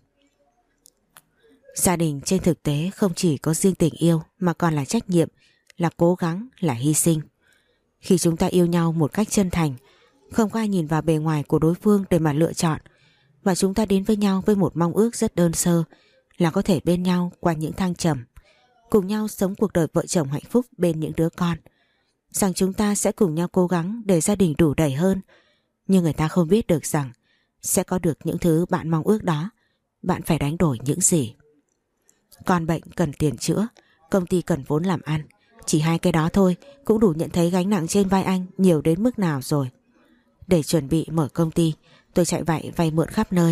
Gia đình trên thực tế không chỉ có riêng tình yêu mà còn là trách nhiệm, là cố gắng, là hy sinh. Khi chúng ta yêu nhau một cách chân thành, không có ai nhìn vào bề ngoài của đối phương để mà lựa chọn, và chúng ta đến với nhau với một mong ước rất đơn sơ là có thể bên nhau qua những thăng trầm, cùng nhau sống cuộc đời vợ chồng hạnh phúc bên những đứa con, rằng chúng ta sẽ cùng nhau cố gắng để gia đình đủ đầy hơn. Nhưng người ta không biết được rằng sẽ có được những thứ bạn mong ước đó, bạn phải đánh đổi những gì. Con bệnh cần tiền chữa, công ty cần vốn làm ăn, chỉ hai cái đó thôi cũng đủ nhận thấy gánh nặng trên vai anh nhiều đến mức nào rồi. Để chuẩn bị mở công ty, tôi chạy vạy vay mượn khắp nơi,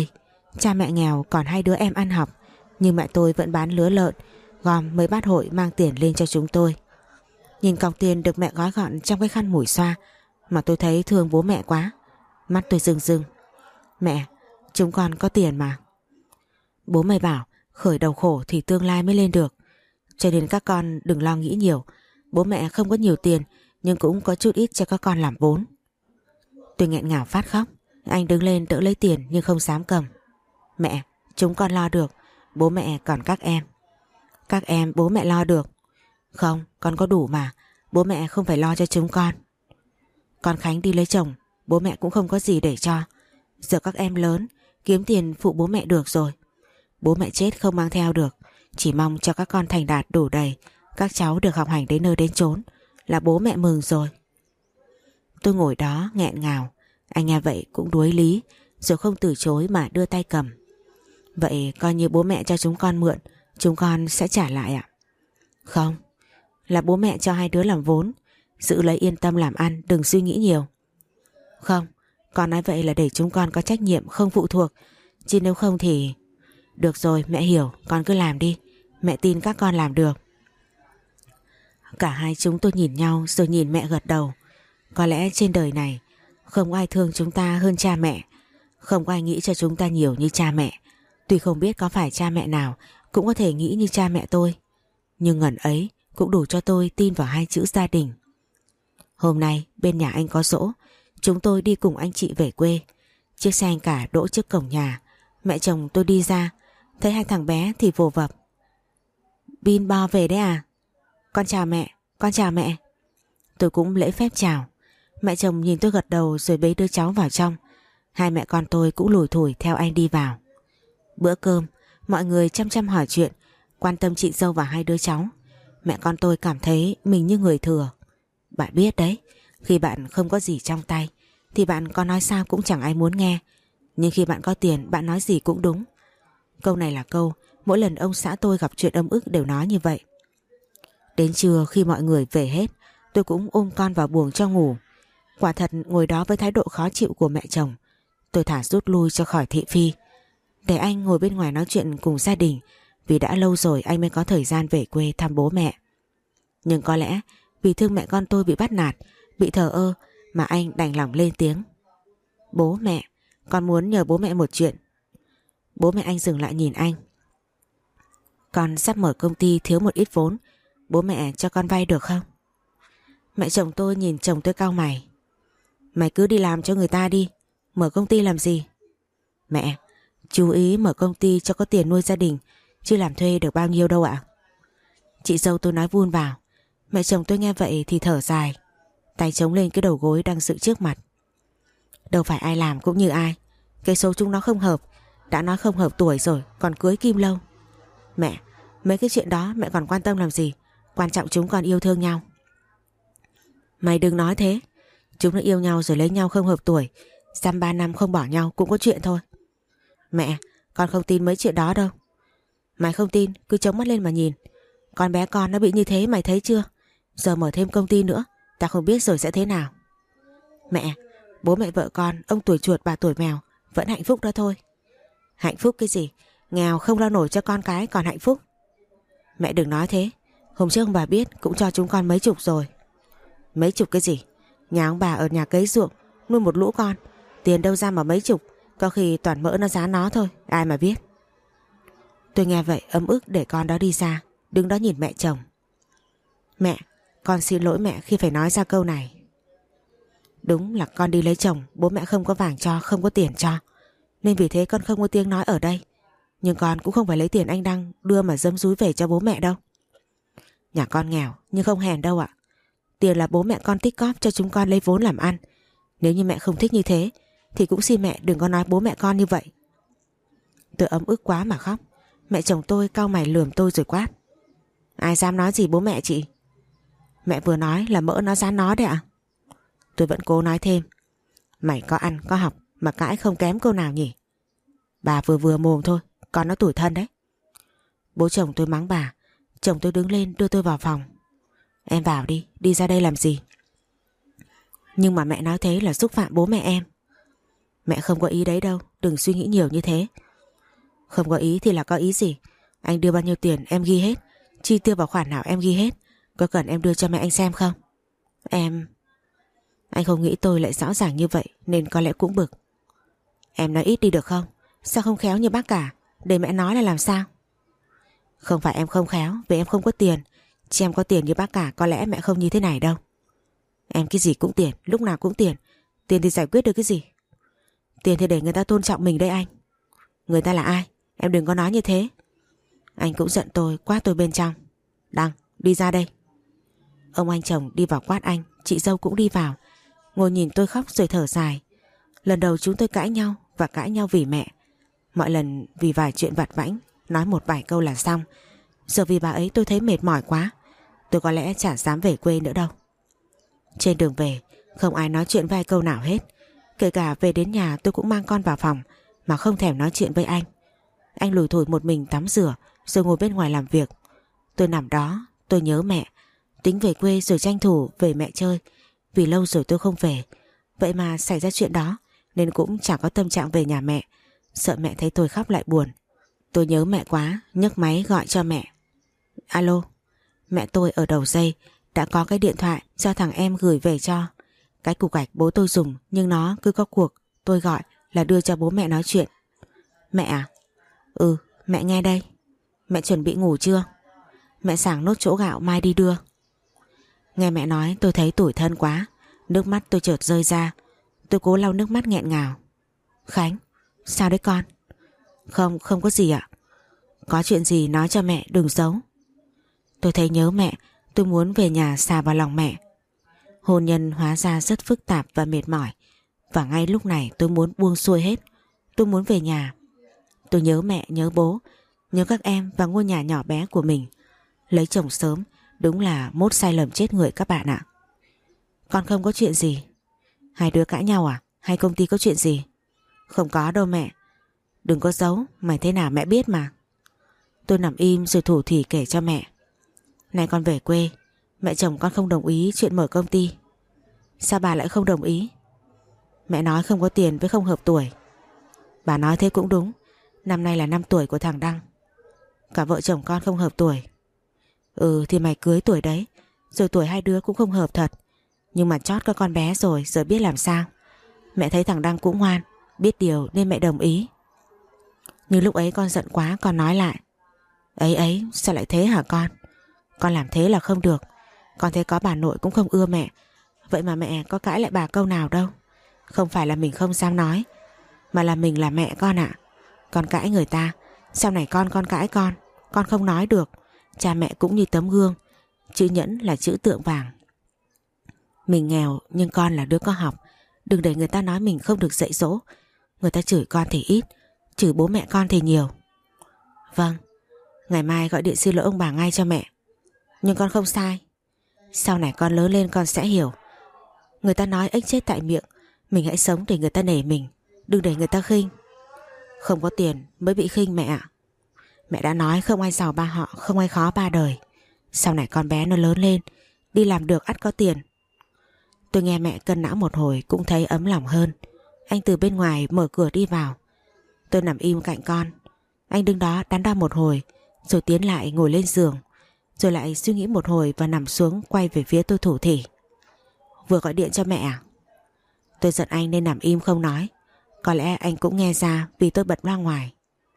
Cha mẹ nghèo còn hai đứa em ăn học, nhưng mẹ tôi vẫn bán lứa lợn, gom mấy bát hội mang tiền lên cho chúng tôi. Nhìn cọc tiền được mẹ gói gọn trong cái khăn mủi xoa mà tôi thấy thương bố mẹ quá. Mắt tôi rưng rưng. Mẹ, chúng con có tiền mà. Bố mày bảo khởi đầu khổ thì tương lai mới lên được, cho nên các con đừng lo nghĩ nhiều. Bố mẹ không có nhiều tiền, nhưng cũng có chút ít cho các con làm vốn. Tôi nghẹn ngào phát khóc. Anh đứng lên đỡ lấy tiền nhưng không dám cầm. Mẹ, chúng con lo được. Bố mẹ còn các em. Các em bố mẹ lo được. Không, con có đủ mà. Bố mẹ không phải lo cho chúng con. Con Khánh đi lấy chồng, bố mẹ cũng không có gì để cho. Giờ các em lớn, kiếm tiền phụ bố mẹ được rồi. Bố mẹ chết không mang theo được, chỉ mong cho các con thành đạt đủ đầy, các cháu được học hành đến nơi đến chốn là bố mẹ mừng rồi. Tôi ngồi đó nghẹn ngào. Anh nghe vậy cũng đuối lý, rồi không từ chối mà đưa tay cầm. Vậy coi như bố mẹ cho chúng con mượn, chúng con sẽ trả lại ạ? Không, là bố mẹ cho hai đứa làm vốn, giữ lấy yên tâm làm ăn, đừng suy nghĩ nhiều. Không, con nói vậy là để chúng con có trách nhiệm không phụ thuộc, chứ nếu không thì... Được rồi, mẹ hiểu, con cứ làm đi, mẹ tin các con làm được. Cả hai chúng tôi nhìn nhau rồi nhìn mẹ gật đầu. Có lẽ trên đời này không có ai thương chúng ta hơn cha mẹ, không có ai nghĩ cho chúng ta nhiều như cha mẹ. Tuy không biết có phải cha mẹ nào cũng có thể nghĩ như cha mẹ tôi, nhưng ngần ấy cũng đủ cho tôi tin vào hai chữ gia đình. Hôm nay bên nhà anh có giỗ, chúng tôi đi cùng anh chị về quê. Chiếc xe anh cả đỗ trước cổng nhà. Mẹ chồng tôi đi ra, thấy hai thằng bé thì vồ vập. Bin Bo về đấy à? Con chào mẹ, con chào mẹ. Tôi cũng lễ phép chào. Mẹ chồng nhìn tôi gật đầu rồi bế đứa cháu vào trong. Hai mẹ con tôi cũng lủi thủi theo anh đi vào. Bữa cơm, mọi người chăm chăm hỏi chuyện, quan tâm chị dâu và hai đứa cháu. Mẹ con tôi cảm thấy mình như người thừa. Bạn biết đấy, khi bạn không có gì trong tay thì bạn có nói sao cũng chẳng ai muốn nghe. Nhưng khi bạn có tiền, bạn nói gì cũng đúng. Câu này là câu mỗi lần ông xã tôi gặp chuyện ấm ức đều nói như vậy. Đến trưa khi mọi người về hết, tôi cũng ôm con vào buồng cho ngủ. Quả thật ngồi đó với thái độ khó chịu của mẹ chồng, tôi thả rút lui cho khỏi thị phi, để anh ngồi bên ngoài nói chuyện cùng gia đình, vì đã lâu rồi anh mới có thời gian về quê thăm bố mẹ. Nhưng có lẽ vì thương mẹ con tôi bị bắt nạt, bị thờ ơ mà anh đành lòng lên tiếng. Bố mẹ, con muốn nhờ bố mẹ một chuyện. Bố mẹ anh dừng lại nhìn anh. Con sắp mở công ty thiếu một ít vốn, bố mẹ cho con vay được không? Mẹ chồng tôi nhìn chồng tôi cau mày. Mày cứ đi làm cho người ta đi, mở công ty làm gì? Mẹ, chú ý mở công ty cho có tiền nuôi gia đình, chứ làm thuê được bao nhiêu đâu ạ? Chị dâu tôi nói vun vào. Mẹ chồng tôi nghe vậy thì thở dài, tay chống lên cái đầu gối đang dựng trước mặt. Đâu phải ai làm cũng như ai, cái số chúng nó không hợp. Đã nói không hợp tuổi rồi còn cưới kim lâu. Mẹ, mấy cái chuyện đó mẹ còn quan tâm làm gì? Quan trọng chúng còn yêu thương nhau. Mày đừng nói thế. Chúng nó yêu nhau rồi lấy nhau không hợp tuổi, dăm ba năm không bỏ nhau cũng có chuyện thôi. Mẹ, con không tin mấy chuyện đó đâu. Mày không tin cứ chống mắt lên mà nhìn. Con bé con nó bị như thế mày thấy chưa? Giờ mở thêm công ty nữa, ta không biết rồi sẽ thế nào. Mẹ, bố mẹ vợ con, ông tuổi chuột bà tuổi mèo vẫn hạnh phúc đó thôi. Hạnh phúc cái gì? Nghèo không lo nổi cho con cái còn hạnh phúc. Mẹ đừng nói thế. Hôm trước ông bà biết cũng cho chúng con mấy chục rồi. Mấy chục cái gì? Nhà ông bà ở nhà cấy ruộng nuôi một lũ con, tiền đâu ra mà mấy chục. Có khi toàn mỡ nó giá nó thôi, ai mà biết. Tôi nghe vậy ấm ức để con đó đi ra, đứng đó nhìn mẹ chồng. Mẹ, con xin lỗi mẹ khi phải nói ra câu này. Đúng là con đi lấy chồng, bố mẹ không có vàng cho, không có tiền cho, nên vì thế con không có tiếng nói ở đây. Nhưng con cũng không phải lấy tiền anh Đăng đưa mà dâm dúi về cho bố mẹ đâu. Nhà con nghèo nhưng không hèn đâu ạ. Tiền là bố mẹ con tích cóp cho chúng con lấy vốn làm ăn. Nếu như mẹ không thích như thế thì cũng xin mẹ đừng có nói bố mẹ con như vậy. Tôi ấm ức quá mà khóc. Mẹ chồng tôi cau mày lườm tôi rồi quát. Ai dám nói gì bố mẹ chị? Mẹ vừa nói là mỡ nó dán nó đấy ạ. Tôi vẫn cố nói thêm. Mày có ăn có học mà cãi không kém câu nào nhỉ? Bà vừa vừa mồm thôi, con nó tủi thân đấy. Bố chồng tôi mắng bà. Chồng tôi đứng lên đưa tôi vào phòng. Em vào đi, đi ra đây làm gì? Nhưng mà mẹ nói thế là xúc phạm bố mẹ em. Mẹ không có ý đấy đâu, đừng suy nghĩ nhiều như thế. Không có ý thì là có ý gì? Anh đưa bao nhiêu tiền em ghi hết, chi tiêu vào khoản nào em ghi hết. Có cần em đưa cho mẹ anh xem không? Em... Anh không nghĩ tôi lại rõ ràng như vậy nên có lẽ cũng bực. Em nói ít đi được không? Sao không khéo như bác cả? Để mẹ nói là làm sao? Không phải em không khéo, vì em không có tiền. Chứ em có tiền như bác cả có lẽ mẹ không như thế này đâu. Em cái gì cũng tiền, lúc nào cũng tiền. Tiền thì giải quyết được cái gì? Tiền thì để người ta tôn trọng mình đây anh. Người ta là ai? Em đừng có nói như thế. Anh cũng giận tôi, quát tôi bên trong. Đăng, đi ra đây. Ông anh chồng đi vào quát anh, chị dâu cũng đi vào. Ngồi nhìn tôi khóc rồi thở dài. Lần đầu chúng tôi cãi nhau, và cãi nhau vì mẹ. Mọi lần vì vài chuyện vặt vãnh, nói một vài câu là xong. Giờ vì bà ấy tôi thấy mệt mỏi quá. Tôi có lẽ chả dám về quê nữa đâu. Trên đường về, không ai nói chuyện vài câu nào hết. Kể cả về đến nhà tôi cũng mang con vào phòng, mà không thèm nói chuyện với anh. Anh lủi thủi một mình tắm rửa, rồi ngồi bên ngoài làm việc. Tôi nằm đó, tôi nhớ mẹ. Tính về quê rồi tranh thủ về mẹ chơi, vì lâu rồi tôi không về. Vậy mà xảy ra chuyện đó, nên cũng chẳng có tâm trạng về nhà mẹ. Sợ mẹ thấy tôi khóc lại buồn. Tôi nhớ mẹ quá, nhấc máy gọi cho mẹ. Alo. Mẹ tôi ở đầu dây đã có cái điện thoại do thằng em gửi về cho. Cái cục gạch bố tôi dùng, nhưng nó cứ có cuộc tôi gọi là đưa cho bố mẹ nói chuyện. Mẹ à? Ừ, mẹ nghe đây. Mẹ chuẩn bị ngủ chưa? Mẹ xảng nốt chỗ gạo mai đi đưa. Nghe mẹ nói tôi thấy tủi thân quá. Nước mắt tôi chợt rơi ra. Tôi cố lau nước mắt nghẹn ngào. Khánh, sao đấy con? Không, không có gì ạ. Có chuyện gì nói cho mẹ, đừng giấu. Tôi thấy nhớ mẹ, tôi muốn về nhà xà vào lòng mẹ. Hôn nhân hóa ra rất phức tạp và mệt mỏi. Và ngay lúc này tôi muốn buông xuôi hết. Tôi muốn về nhà. Tôi nhớ mẹ, nhớ bố, nhớ các em và ngôi nhà nhỏ bé của mình. Lấy chồng sớm đúng là mốt sai lầm chết người các bạn ạ. Con không có chuyện gì. Hai đứa cãi nhau à? Hay công ty có chuyện gì? Không có đâu mẹ. Đừng có giấu, mày thế nào mẹ biết mà. Tôi nằm im rồi thủ thỉ kể cho mẹ. Này con về quê, mẹ chồng con không đồng ý chuyện mở công ty. Sao bà lại không đồng ý? Mẹ nói không có tiền với không hợp tuổi. Bà nói thế cũng đúng. Năm nay là năm tuổi của thằng Đăng. Cả vợ chồng con không hợp tuổi. Ừ thì mày cưới tuổi đấy, rồi tuổi hai đứa cũng không hợp thật. Nhưng mà chót có con bé rồi, giờ biết làm sao. Mẹ thấy thằng Đăng cũng ngoan, biết điều nên mẹ đồng ý. Nhưng lúc ấy con giận quá, con nói lại. Ấy ấy, sao lại thế hả con? Con làm thế là không được. Con thấy có bà nội cũng không ưa mẹ. Vậy mà mẹ có cãi lại bà câu nào đâu. Không phải là mình không dám nói, mà là mình là mẹ con ạ. Con cãi người ta, sau này con con cãi con, con không nói được. Cha mẹ cũng như tấm gương, chữ nhẫn là chữ tượng vàng. Mình nghèo nhưng con là đứa có học. Đừng để người ta nói mình không được dạy dỗ. Người ta chửi con thì ít, chửi bố mẹ con thì nhiều. Vâng, ngày mai gọi điện xin lỗi ông bà ngay cho mẹ. Nhưng con không sai. Sau này con lớn lên con sẽ hiểu. Người ta nói ếch chết tại miệng. Mình hãy sống để người ta nể mình, đừng để người ta khinh. Không có tiền mới bị khinh mẹ ạ. Mẹ đã nói không ai giàu ba họ, không ai khó ba đời. Sau này con bé nó lớn lên, đi làm được ắt có tiền. Tôi nghe mẹ cân não một hồi cũng thấy ấm lòng hơn. Anh từ bên ngoài mở cửa đi vào. Tôi nằm im cạnh con. Anh đứng đó đắn đo một hồi, rồi tiến lại ngồi lên giường, rồi lại suy nghĩ một hồi và nằm xuống quay về phía tôi thủ thỉ. Vừa gọi điện cho mẹ à? Tôi giận anh nên nằm im không nói. Có lẽ anh cũng nghe ra vì tôi bật loa ngoài.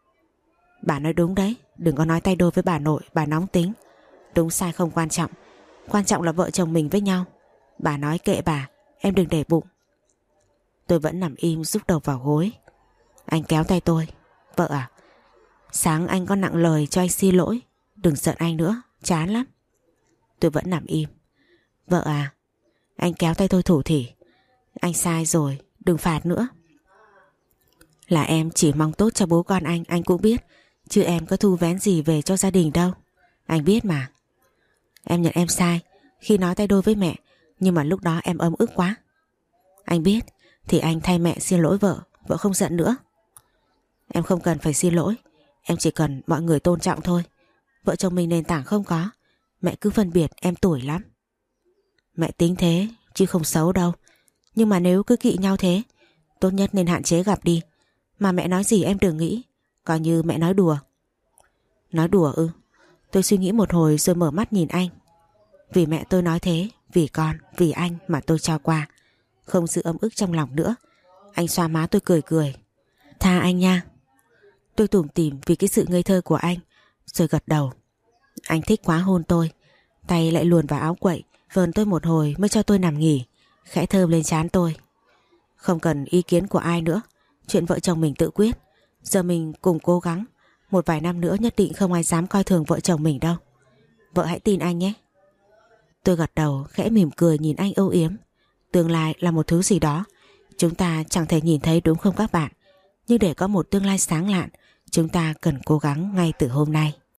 Bà nói đúng đấy, đừng có nói tay đôi với bà nội, bà nóng tính. Đúng sai không quan trọng, quan trọng là vợ chồng mình với nhau. Bà nói kệ bà, em đừng để bụng. Tôi vẫn nằm im rúc đầu vào gối. Anh kéo tay tôi. Vợ à, sáng anh có nặng lời cho anh xin lỗi, đừng giận anh nữa, chán lắm. Tôi vẫn nằm im. Vợ à, anh kéo tay tôi thủ thỉ. Anh sai rồi, đừng phạt nữa. Là em chỉ mong tốt cho bố con anh, anh cũng biết. Chứ em có thu vén gì về cho gia đình đâu. Anh biết mà. Em nhận em sai khi nói tay đôi với mẹ, nhưng mà lúc đó em ấm ức quá. Anh biết, thì anh thay mẹ xin lỗi vợ, vợ không giận nữa. Em không cần phải xin lỗi, em chỉ cần mọi người tôn trọng thôi. Vợ chồng mình nền tảng không có, mẹ cứ phân biệt em tủi lắm. Mẹ tính thế chứ không xấu đâu. Nhưng mà nếu cứ kỵ nhau thế, tốt nhất nên hạn chế gặp đi. Mà mẹ nói gì em đừng nghĩ, Coi như mẹ nói đùa. Nói đùa ư? Tôi suy nghĩ một hồi rồi mở mắt nhìn anh. Vì mẹ tôi nói thế, vì con, vì anh mà tôi cho qua. Không giữ ấm ức trong lòng nữa. Anh xoa má tôi cười cười. Tha anh nha. Tôi tủm tỉm vì cái sự ngây thơ của anh, rồi gật đầu. Anh thích quá hôn tôi. Tay lại luồn vào áo quậy, vờn tôi một hồi mới cho tôi nằm nghỉ, khẽ thơm lên trán tôi. Không cần ý kiến của ai nữa. Chuyện vợ chồng mình tự quyết. Giờ mình cùng cố gắng. Một vài năm nữa nhất định không ai dám coi thường vợ chồng mình đâu. Vợ hãy tin anh nhé. Tôi gật đầu khẽ mỉm cười nhìn anh âu yếm. Tương lai là một thứ gì đó chúng ta chẳng thể nhìn thấy, đúng không các bạn? Nhưng để có một tương lai sáng lạn, chúng ta cần cố gắng ngay từ hôm nay.